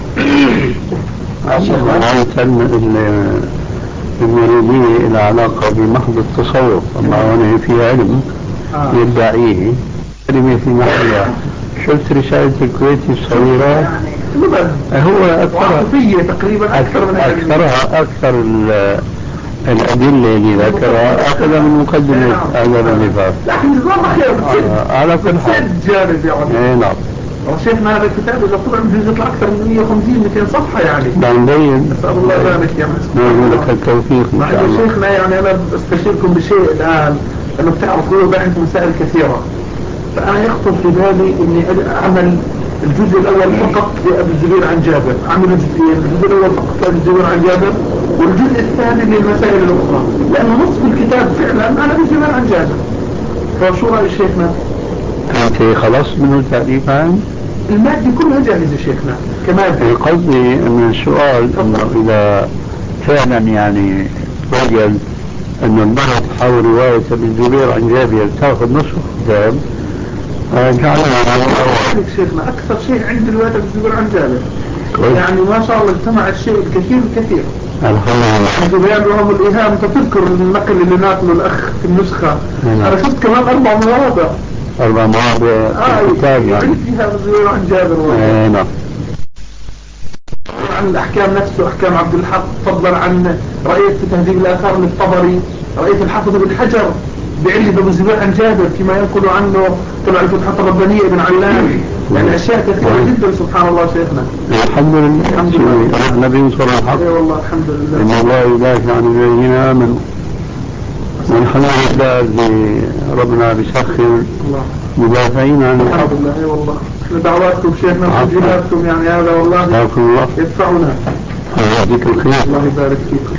المريدية إلى علاقة بمحض التصوف، أما هنا في علم يدعيه كلمة في محلها. شفت رسالة الكويتي الصغيرة؟ هو تقريبا أكثر الأدلة اللي ذكرها أخذ من مقدمة هذا النفاق. لكن الزرع خير على كل حال جانب يعني. نعم. وشيخنا هذا الكتاب إذا طلع بجوز يطلع أكثر من 150-200 صفحة يعني. نبين. نسأل الله ذلك يا نقول لك التوفيق إن شاء الله. شيخنا يعني أنا أستشيركم بشيء الآن، أنه بتعرفوا باحث مسائل كثيرة، فأنا يخطر في بالي إني أعمل الجزء الأول فقط لأبي الزبير عن جابر، أعمل الجزئين، الجزء الأول فقط لأبي الزبير عن جابر والجزء الثاني للمسائل الأخرى، لأنه نصف الكتاب فعلا أنا أبي الزبير عن جابر. فشو رأي شيخنا؟ أنت خلاص منه التعريف عن؟ المادة كلها جاهزة شيخنا كمادة. قصدي من السؤال أنه إذا فعلا يعني وجد أن البحث حول رواية ابن الزبير عن جابر تأخذ نصف الكتاب جعلنا شيخنا أكثر شيء عند رواية ابن الزبير عن جابر يعني ما شاء الله اجتمع الشيء الكثير. الحمد لله لهم الإيهام. أنت تذكر النقل اللي ناقله الأخ في النسخة أنا شفت كمان 4 مواضع في الكتاب يعني فيها ابن الزبير عن جابر نعم. عن الأحكام نفسه أحكام عبد الحق، فضلا عن رأيت في تهذيب الآثار للطبري، رأيت الحافظ بن حجر بعلي ابن الزبير عن جابر فيما ينقل عنه طلع الفتحة الربانية ابن علام، يعني أشياء كثيرة جدا سبحان الله شيخنا. الحمد لله. الحمد لله. النبي صلى الله عليه وسلم. والله الحمد لله. إن الله يدافع عن الذين آمنوا. ونحن نحتاج ربنا بسخر مدافعين عن الحمد لله. والله دعواتكم شيخنا وتجهيزاتكم يعني هذا والله يدفعنا. يعطيك الخير. الله يبارك فيكم.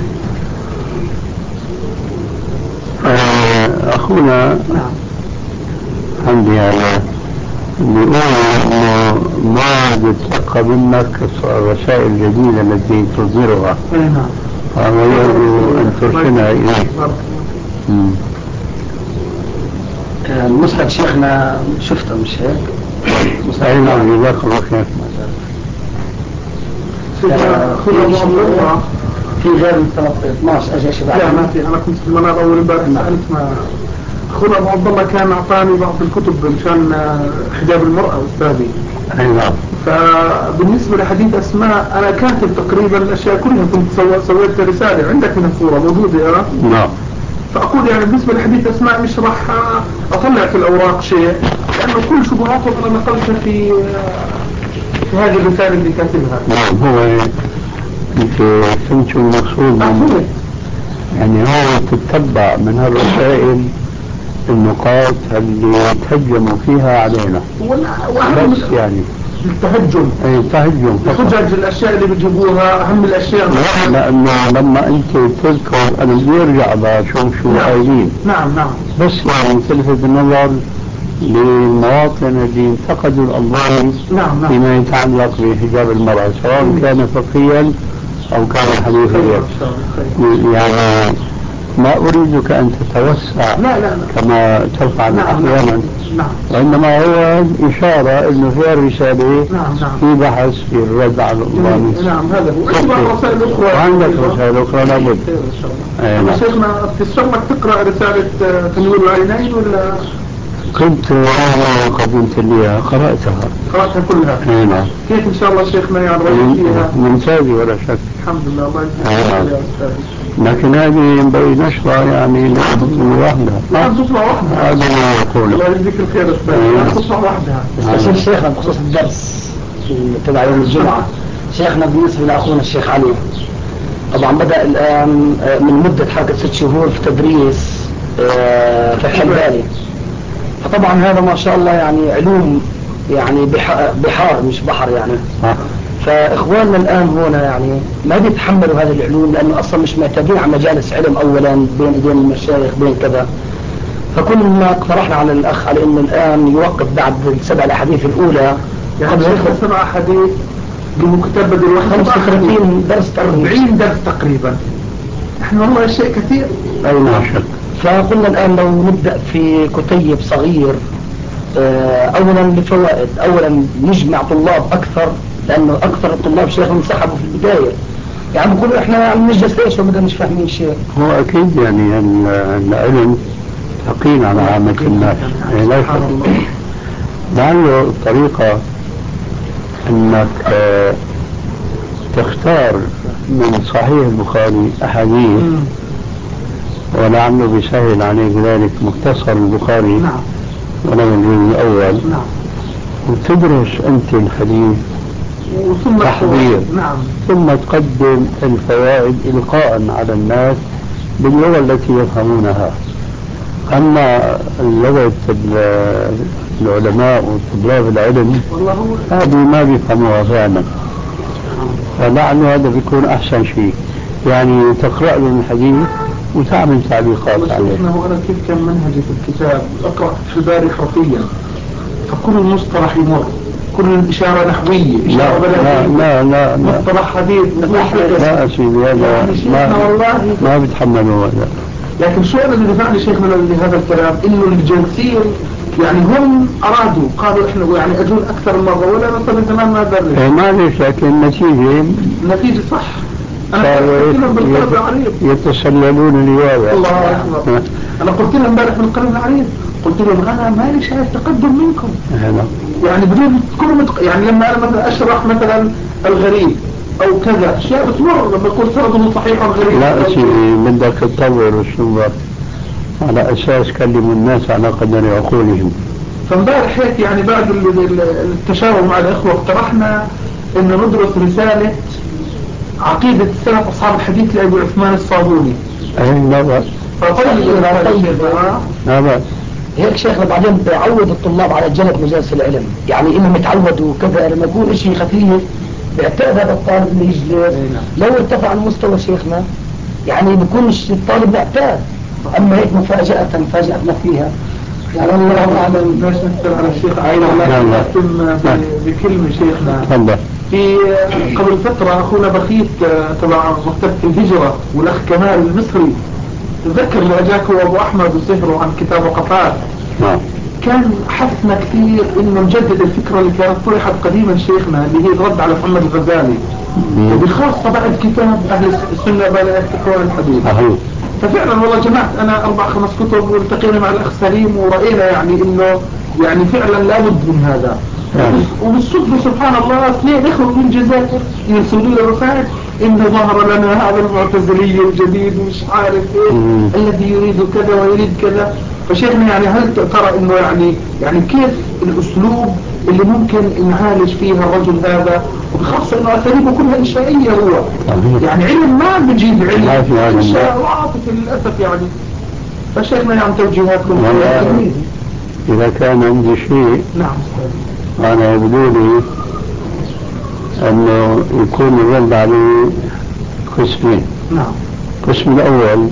أخونا عندي هذا بيقول إنه ما بتلقى منك الرسائل الجديدة التي تصدرها، ويرجو أن ترسلها إليه. المسند شيخنا شفته مش هيك؟ مسند جزاك الله خير. في غير من 12 أجي شباب. لا ما في، أنا كنت في المنار أول امبارح سألت ما أخونا أبو عبد الله كان أعطاني بعض الكتب مشان حجاب المرأة أستاذي. أي نعم. فبالنسبة لحديث أسماء أنا كاتب تقريبا الأشياء كلها، كنت سويت رسالة عندك من الصورة موجودة. نعم. فأقول يعني بالنسبة لحديث أسماء مش راح أطلع في الأوراق شيء، لأنه كل شبهاته أنا نقلتها في هذه الرسالة اللي كاتبها. نعم. هو أنت فهمت المقصود يعني هو تتبع من هالرسائل النقاط اللي تهجموا فيها علينا بس يعني التهجم. اي تهجم حجج الاشياء اللي بتجيبوها اهم الاشياء. لانه لما انت تذكر انا بدي ارجع بشوف شو قايلين. نعم نعم. بس يعني تلفت النظر للمواطن اللي انتقدوا الألباني فيما يتعلق بحجاب المرأة سواء كان فقهيا أو كان حديثيا. يعني ما أريدك أن تتوسع كما تفعل أحيانا، وإنما هو إشارة أنه في الرسالة في بحث في الرد على الألباني. نعم هذا هو. وعندك رسائل أخرى لابد. أما شيخنا تشرفك تقرأ رسالة تنوير العينين ولا؟ كنت قدمت لي قرأتها كلها. نعم. كيف إن شاء الله شيخنا يعني رأيك فيها؟ ممتازة ولا شك. الحمد لله الله يسلمك يا أستاذ. لكن هذه ينبغي نشرها يعني خطوة واحدة. لا خطوة واحدة. هذا ما يقول. الله يجزيك الخير أستاذ. خطوة واحدة. استاذ شيخنا بخصوص الدرس تبع يوم الجمعة، شيخنا بالنسبة لأخونا الشيخ علي طبعا بدأ الآن من مدة حوالي 6 شهور في تدريس فتح الباري، فطبعا هذا ما شاء الله يعني علوم يعني بحار مش بحر يعني. فإخواننا الآن هنا يعني ما بيتحملوا هذه العلوم لأنه أصلا مش معتادين على مجالس علم أولا بين إيدين المشايخ بين كذا. فكنا اقترحنا على الأخ على إنه الآن يوقف بعد ال7 الأحاديث الأولى يعني 7 أحاديث بمكتب بدل 35 درس 40 درس تقريبا. احنا والله شيء كثير. أي ما شك. فقلنا الآن لو نبدأ في كتيب صغير أولا لفوائد، أولا نجمع طلاب أكثر لأنه أكثر الطلاب شيخ انسحبوا في البداية يعني بقولوا إحنا يعني نجلس ليش وما مش فاهمين شيء. هو أكيد يعني العلم ثقيل على عامة الناس لا شك. لعله الطريقة أنك تختار من صحيح البخاري أحاديث ولعله بيسهل عليك ذلك مختصر البخاري ولو الجزء الأول وتدرس أنت الحديث تحضير ثم تقدم الفوائد إلقاء على الناس باللغة التي يفهمونها. أما لغة العلماء وطلاب العلم هذه ما بيفهموها فعلا، فلعله هذا بيكون أحسن شيء يعني تقرأ لهم الحديث وتعمل تعليقات عليه. أنا كيف كان منهجي في الكتاب أقرأ في الباري حرفيا فكل المصطلح يمر، كل الإشارة نحوية إشارة لا مصطلح حديث لا أسيدي هذا ما بيتحملوا هذا. لكن شو اللي دفعني شيخنا لهذا الكلام إنه الجنسية يعني هم أرادوا قالوا إحنا يعني أجون أكثر مرة ولا نصل زمان ما درس معلش لكن النتيجة صح. يتسللون الرواية. الله أكبر. أنا قلت لهم امبارح من القلم العريض قلت لهم أنا مالي شايف تقدم منكم يعني بدون كل يعني لما أنا مثلا أشرح مثلا الغريب أو كذا أشياء بتمر لما يكون سرد صحيح الغريب. لا شيء بدك تطور الشباب على أساس كلموا الناس على قدر عقولهم. فامبارح هيك يعني بعد التشاور مع الإخوة اقترحنا إن ندرس رسالة عقيدة السلف أصحاب الحديث لأبي عثمان الصابوني. لا بأس. لا بأس. هيك شيخنا بعدين بيعود الطلاب على جلب مجالس العلم يعني إنهم يتعودوا كذا لما يكون شيء خفيف بيعتقد هذا الطالب اللي يجلس لو ارتفع المستوى شيخنا يعني بيكونش الطالب معتاد. أما هيك مفاجأة فاجأتنا فيها يعني الله أعلم. باش نسأل على الشيخ عينة بكلمة شيخنا في قبل فترة أخونا بخيت تبع مكتبة الهجرة والأخ كمال المصري تذكر اللي أجاك هو أبو أحمد وسهره عن كتاب وقفات كان حثنا كثير إنه نجدد الفكرة اللي كانت طرحت قديما شيخنا اللي هي الرد على محمد الغزالي وبخاصة بعد كتاب أهل السنة بلا يفتحون الحديث. ففعلا والله جمعت أنا 4-5 كتب والتقينا مع الأخ سليم ورأينا يعني إنه يعني فعلا لابد من هذا. وبالصدفة سبحان الله 2 إخوة من الجزائر يرسلوا لي رسائل إنه ظهر لنا هذا المعتزلي الجديد ومش عارف إيه الذي يريد كذا ويريد كذا. فشيخنا يعني هل ترى إنه يعني كيف الأسلوب اللي ممكن نعالج فيها الرجل هذا، وبخاصة إنه أساليبه كلها إنشائية هو يعني علم ما بجيب علم إنشاء وعاطفة للأسف يعني. فشيخنا يعني توجيهاتكم إذا كان عندي شيء نعم أنا يبدو لي أنه يكون الرد عليه قسمين. نعم. القسم الأول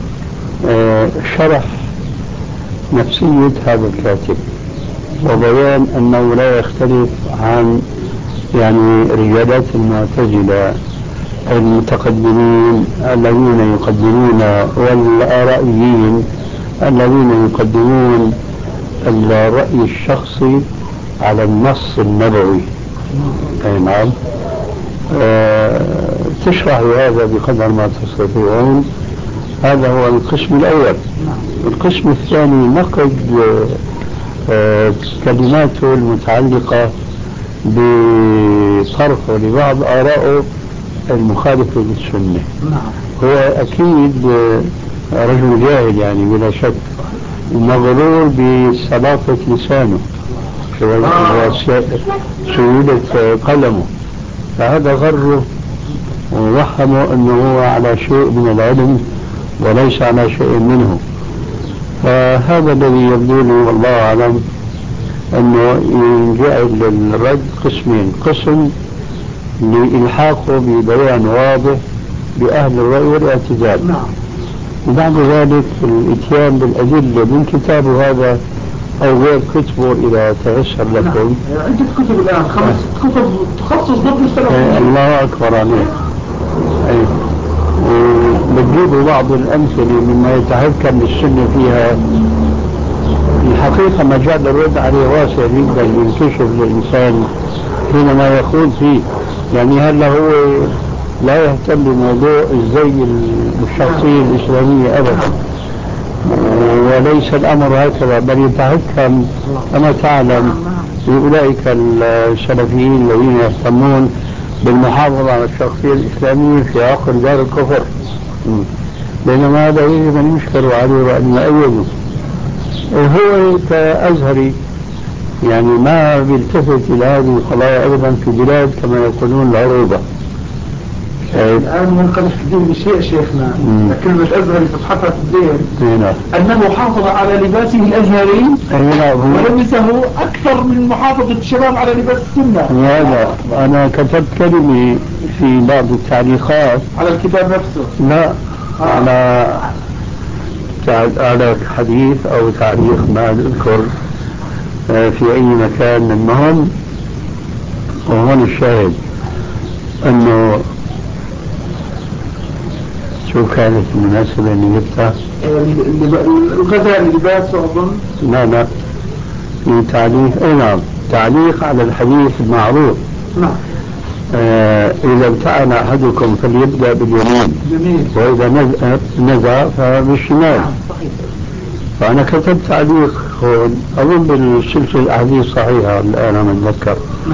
شرح نفسية هذا الكاتب وبيان أنه لا يختلف عن يعني رجالات المعتزلة المتقدمين الذين يقدمون والآرائيين الذين يقدمون الرأي الشخصي على النص النبوي. أي نعم. تشرح هذا بقدر ما تستطيعون. هذا هو القسم الأول. القسم الثاني نقد كلماته المتعلقة بطرحه لبعض آرائه المخالفة للسنة. هو أكيد رجل جاهل يعني بلا شك ومغرور بسلاطة لسانه وسيولة قلمه، فهذا غره ووهمه أنه هو على شيء من العلم وليس على شيء منه. فهذا الذي يبدو لي والله أعلم أنه ينجعل للرد قسمين: قسم لإلحاقه ببيان واضح بأهل الرأي والاعتدال، وبعد ذلك الاتيان بالأدلة من كتابه هذا أو غير كتبه إذا تيسر لكم. عدة كتب الآن 5 كتب تخصص ضد السلف. الله أكبر عليك. وبتجيبوا بعض الأمثلة مما يتحكم بالسنة فيها. الحقيقة مجال الرد عليه واسع جدا ينكشف للإنسان حينما يخوض فيه. يعني هلا هو لا يهتم بموضوع الزي الشخصية الإسلامية أبدا، وليس الأمر هكذا، بل يتحكم كما تعلم بأولئك السلفيين الذين يهتمون بالمحافظة على الشخصية الإسلامية في عقر دار الكفر، بينما هذا يجب أن يشكر عليه وأن يؤيده. هو كأزهري يعني ما بيلتفت إلى هذه القضايا أيضا في بلاد كما يقولون العروبة. الآن منقلح الدين بشيء شيخنا، كلمة أزهري فتحتها في الدين أنه حافظ على لباسه الأزهري ولبسه أكثر من محافظة الشباب على لباس السنة. هذا أنا كتبت كلمة في بعض التعليقات على الكتاب نفسه، لا على حديث أو تعليق ما أذكر في أي مكان. المهم وهون الشاهد أنه شو كانت المناسبة اللي جبتها؟ الغزالي لباسه أظن. لا في تعليق. نعم، تعليق على الحديث المعروف. نعم. إذا ابتعد أحدكم فليبدأ باليمين وإذا نزع فبالشمال. صحيح. فأنا كتبت تعليق هون أظن بالسلسلة الأحاديث صحيحة الآن أنا أتذكر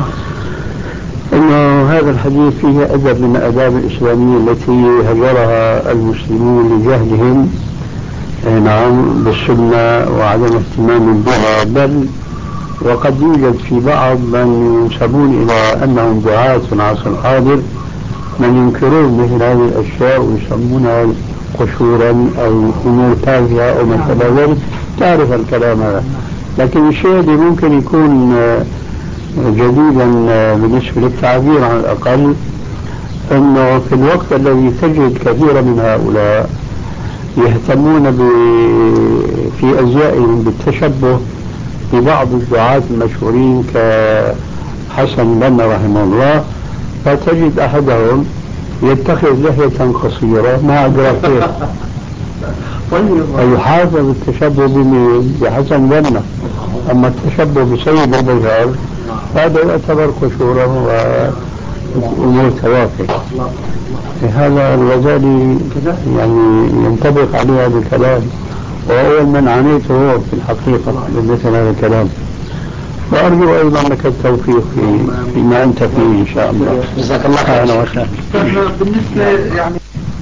أنه هذا الحديث فيه أدب من الآداب الإسلامية التي هجرها المسلمون لجهلهم نعم بالسنة وعدم اهتمام بها، بل وقد يوجد في بعض من ينسبون إلى أنهم دعاة في العصر الحاضر من ينكرون مثل هذه الأشياء ويسمونها قشورا أو أمور تافهة أو مثل ذلك. تعرف الكلام هذا، لكن الشيء الذي ممكن يكون جديدا بالنسبة للتعبير على الأقل أنه في الوقت الذي تجد كثيرا من هؤلاء يهتمون في أزيائهم بالتشبه ببعض الدعاة المشهورين كحسن بنا رحمه الله، فتجد أحدهم يتخذ لحية قصيرة ما أدرى كيف ويحافظ التشبه بحسن بنا. أما التشبه بسيد البشر هذا يعتبر قشورا أمور توافق. هذا الغزالي يعني ينطبق عليه هذا الكلام، وأول من عانيته هو في الحقيقة بمثل هذا الكلام. وأرجو أيضا لك التوفيق فيما أنت فيه إن شاء الله. جزاك الله خير. أهلا وسهلا. بالنسبة يعني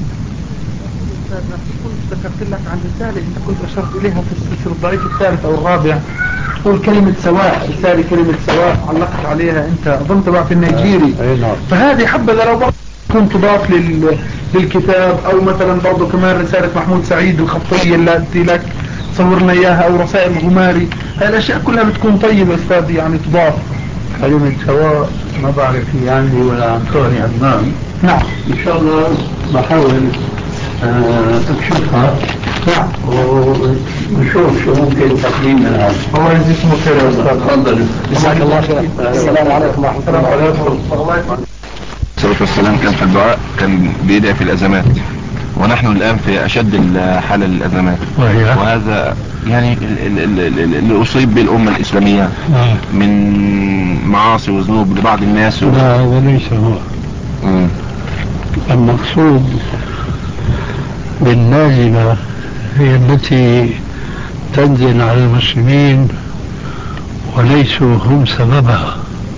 كنت ذكرت لك عن رسالة أنت كنت أشرت إليها في السلسلة الضعيف الثالث أو الرابع، تقول كلمة سواء، رسالة كلمة سواء علقت عليها أنت أظن تبع في النيجيري. فهذه حبذا لو برضه كنت تضاف للكتاب، أو مثلا برضه كمان رسالة محمود سعيد الخطية التي لك صورنا إياها، أو رسائل غماري. هاي الأشياء كلها بتكون طيبة أستاذ يعني تضاف. كلمة سواء ما بعرف هي عندي ولا عن طاري عدنان. نعم إن شاء الله بحاول أكشفها ونشوف شو ممكن تقديم لها. الله يجزيكم خير يا أستاذ. تفضل. جزاك الله خير. السلام عليكم ورحمة الله وبركاته. الصلاة والسلام كان في الدعاء، كان بيدعي في الأزمات، ونحن الآن في أشد الحالة للأزمات، وهذا يعني اللي أصيب به الأمة الإسلامية من معاصي وذنوب لبعض الناس. لا هذا ليس هو المقصود. بالنازلة هي التي تنزل على المسلمين وليسوا هم سببها.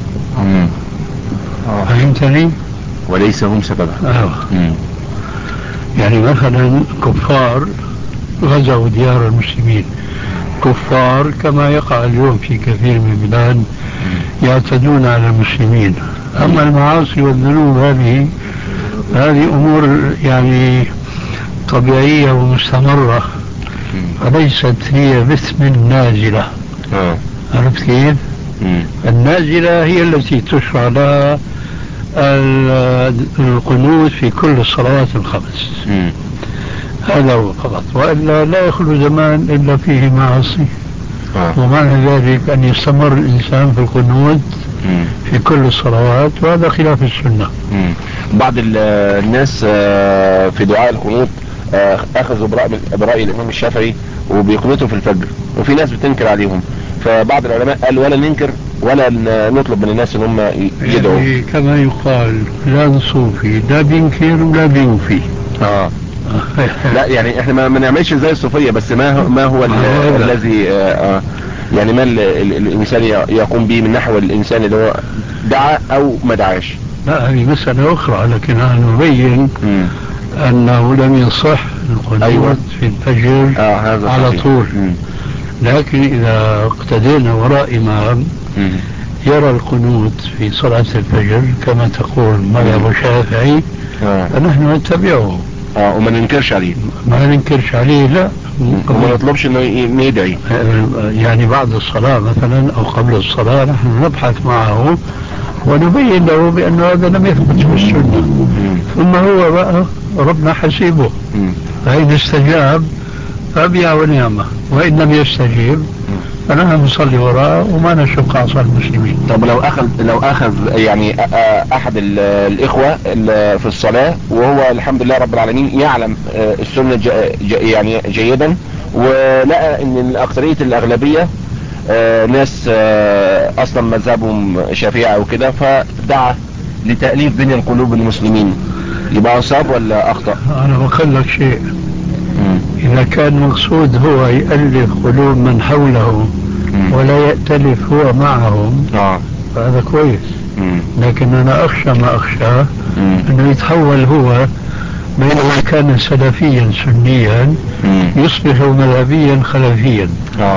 فهمتني؟ وليس هم سببها. يعني مثلا كفار غزوا ديار المسلمين، كفار كما يقع اليوم في كثير من البلاد يعتدون على المسلمين. أما المعاصي والذنوب هذه أمور يعني طبيعية ومستمرة، وليست هي باسم النازلة. عرفت كيف؟ النازلة هي التي تشرع لها القنوت في كل الصلوات الخمس. هذا هو فقط، وإلا لا يخلو زمان إلا فيه معاصي. ومعنى ذلك أن يستمر الإنسان في القنوت في كل الصلوات، وهذا خلاف السنة. بعض الناس في دعاء القنوت أخذوا برأي الإمام الشافعي وبيقنطوا في الفجر، وفي ناس بتنكر عليهم. فبعض العلماء قال ولا ننكر ولا نطلب من الناس ان هم يدعوا. يعني كما يقال لا صوفي لا بينكر ولا بيوفي. لا يعني احنا ما نعملش زي الصوفية، بس ما هو الذي يعني ما الانسان يقوم به من نحو الانسان اللي هو دعا او ما دعاش. لا هذه مسألة اخرى، لكن انا نبين انه لم يصح القنوت في الفجر على طول. لكن إذا اقتدينا وراء إمام يرى القنوت في صلاة الفجر كما تقول مذهب الشافعي، فنحن نتبعه وما ننكرش عليه. ما ننكرش عليه، لا، وما نطلبش انه يدعي. يعني بعد الصلاة مثلا أو قبل الصلاة نحن نبحث معه ونبين له بأن هذا لم يثبت في السنة، ثم هو بقى ربنا حسيبه، فإن استجاب فبيع ونعمة، وإن لم يستجيب فنحن نصلي وراءه وما نشق عصا المسلمين. طب لو أخذ يعني أحد الإخوة في الصلاة وهو الحمد لله رب العالمين يعلم السنة يعني جيدا، ولقى إن الأكثرية الأغلبية ناس أصلا مذهبهم شافعي أو كده، فدعا لتأليف بين القلوب المسلمين، يبقى أصاب ولا أخطأ؟ أنا بقول لك شيء، إذا كان مقصود هو يألف قلوب من حوله ولا يأتلف هو معهم فهذا كويس. لكن أنا أخشى ما أخشى أنه يتحول هو بينما كان سلفيا سنيا يصبح مذهبيا خلفيا.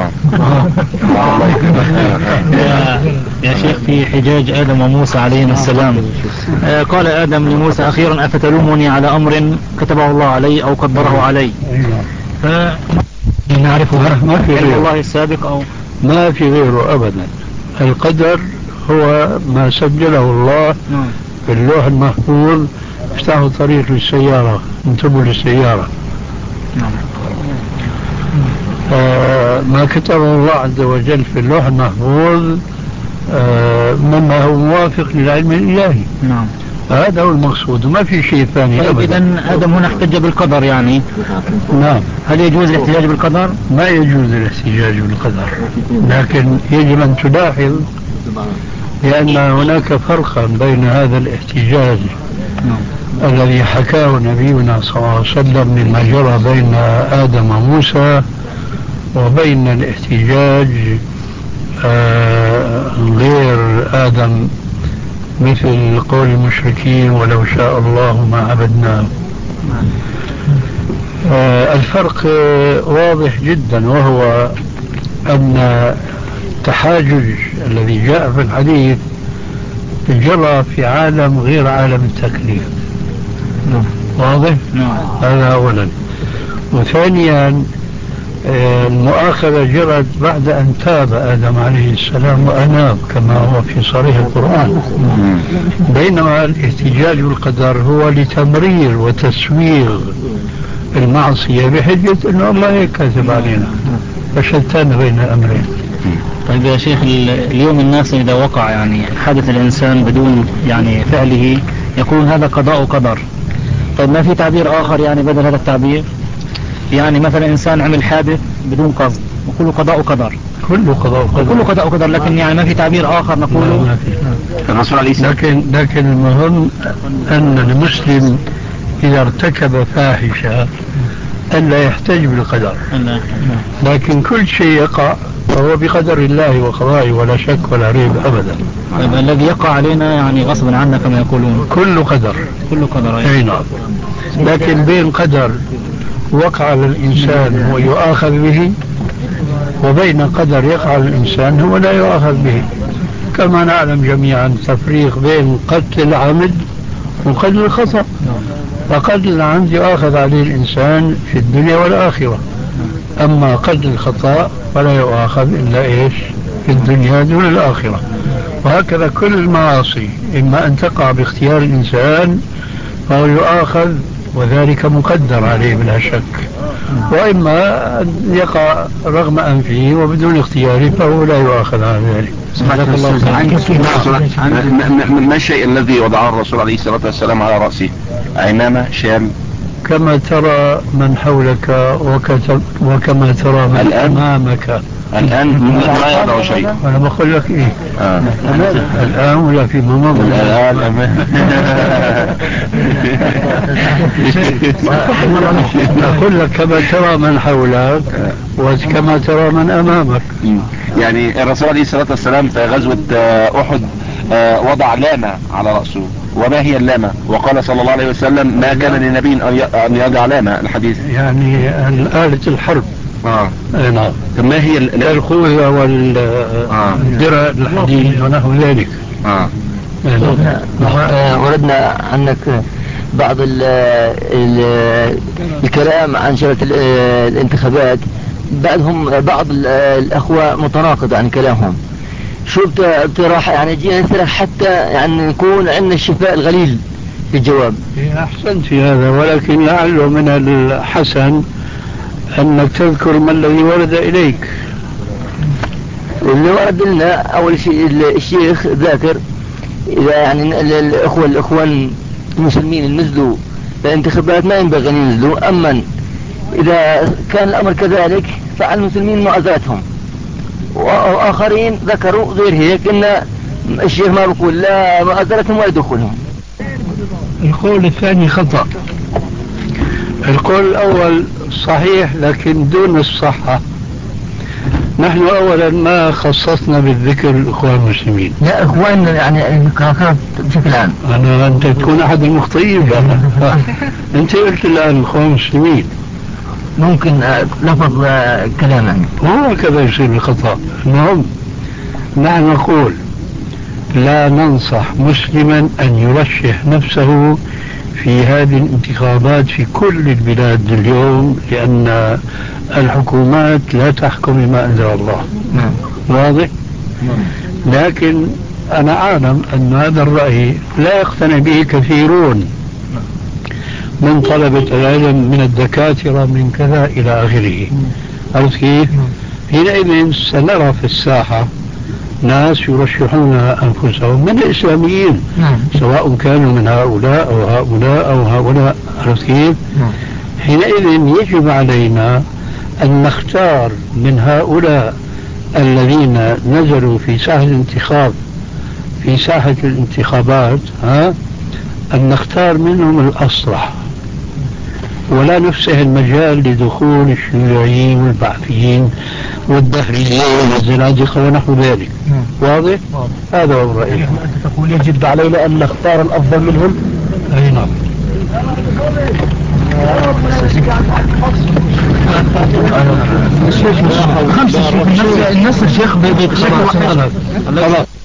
يا شيخ في حجاج آدم وموسى عليهما السلام، قال آدم لموسى أخيرا أفتلومني على أمر كتبه الله علي أو قدره علي؟ نعرفها ما في غيره، الله السابق أو ما في غيره أبدا. القدر هو ما سجله الله في اللوح المحفوظ. افتحوا طريق للسيارة، انتبهوا للسيارة. ما كتبه الله عز وجل في اللوح المحفوظ مما هو موافق للعلم الإلهي. هذا هو المقصود وما في شيء ثاني. إذن آدم هنا احتج بالقدر يعني. نعم. هل يجوز الاحتجاج بالقدر؟ ما يجوز الاحتجاج بالقدر، لكن يجب أن تلاحظ لأن هناك فرقا بين هذا الاحتجاج الذي حكاه نبينا صلى الله عليه وسلم مما جرى بين آدم وموسى، وبين الاحتجاج غير آدم مثل قول المشركين ولو شاء الله ما عبدناه. الفرق واضح جدا، وهو أن التحاجج الذي جاء في الحديث جرى في عالم غير عالم التكليف. واضح؟ هذا أولا. وثانيا المؤاخذة جرت بعد أن تاب آدم عليه السلام وأناب كما هو في صريح القرآن، بينما الاحتجاج بالقدر هو لتمرير وتسويغ المعصية بحجة أنه الله كاتب علينا، فشتان بين الأمرين. طيب يا شيخ، اليوم الناس إذا وقع يعني حدث الإنسان بدون يعني فعله يقول هذا قضاء وقدر. طيب ما في تعبير آخر يعني بدل هذا التعبير؟ يعني مثلا إنسان عمل حادث بدون قصد وكله قضاء وقدر. كله قضاء وقدر. كله قضاء وقدر، لكن يعني ما في تعبير آخر نقوله. الرسول عليه السلام. لكن المهم أن المسلم إذا ارتكب فاحشة ألا يحتج بالقدر، لكن كل شيء يقع فهو بقدر الله وقضائه ولا شك ولا ريب أبدا. الذي يقع علينا يعني غصبا عنا كما يقولون. كله قدر. كله قدر. أي نعم. لكن بين قدر وقع على الإنسان ويؤاخذ به، وبين قدر يقع على الإنسان هو لا يؤاخذ به، كما نعلم جميعا تفريق بين قتل العمد وقتل الخطأ. فقتل العمد يؤاخذ عليه الإنسان في الدنيا والآخرة، أما قتل الخطأ فلا يؤاخذ إلا إيش في الدنيا دون الآخرة. وهكذا كل المعاصي إما أن تقع باختيار الإنسان فهو يؤاخذ وذلك مقدر عليه بلا شك، وإما أن يقع رغم أنفه وبدون اختياره فهو لا يؤاخذ على ذلك. ما الشيء الذي وضعه الرسول عليه الصلاة والسلام على رأسه؟ عمامة، شال، كما ترى من حولك وكما ترى من أمامك. الآن ما يضع شيء. أنا بقول لك إيه الآن ولا في ممام الآن أقول لك كما ترى من حولك وكما ترى من أمامك. يعني الرسول عليه الصلاة والسلام في غزوة أحد وضع لامة على رأسه. وما هي اللامة؟ وقال صلى الله عليه وسلم ما كان للنبي أن يضع لامة. الحديث يعني آلة الحرب. نعم. ما هي الخوذة والدرع الحديد ونحو ذلك. وردنا عنك بعض الكلام عن شرط الانتخابات. بعض الأخوة متناقض عن كلامهم. شو بتراح يعني جينا نسألك حتى يعني نكون عندنا الشفاء الغليل في الجواب. أحسنت في هذا، ولكن لعله من الحسن أنك تذكر ما الذي ورد إليك. اللي ورد لنا أول شيء الشيخ ذاكر إذا يعني الإخوان المسلمين النزلوا الانتخابات ما ينبغي أن ينزلوا، أما إذا كان الأمر كذلك فعلى المسلمين معزاتهم. وآخرين ذكروا غير هيك إن الشيخ ما بيقول لا معزلتهم ولا دخولهم. القول الثاني خطأ. القول الأول صحيح لكن دون الصحة. نحن أولا ما خصصنا بالذكر الإخوان المسلمين. لا إخوان يعني بشكل عام. أنت تكون أحد المخطئين. أنت قلت الآن الإخوان المسلمين. ممكن لفظ كلام يعني. هو كذا يصير الخطأ. المهم نحن نقول لا ننصح مسلما أن يرشح نفسه في هذه الانتخابات في كل البلاد اليوم، لأن الحكومات لا تحكم بما أنزل الله. واضح؟ لكن أنا أعلم أن هذا الرأي لا يقتنع به كثيرون من طلبة العلم من الدكاترة من كذا إلى آخره. عرفت كيف؟ حينئذ سنرى في الساحة ناس يرشحون أنفسهم من الإسلاميين، سواء كانوا من هؤلاء أو هؤلاء أو هؤلاء. عرفت كيف؟ حينئذ يجب علينا أن نختار من هؤلاء الذين نزلوا في ساحة الانتخاب في ساحة الانتخابات أن نختار منهم الأصلح ولا نفسح المجال لدخول الشيوعيين والبعثيين والدهريين والزنادقة ونحو ذلك. واضح؟ هذا هو رأيي. أنت تقول يجب علينا أن نختار الأفضل منهم؟ أي نعم. النص الشيخ بيتشرح.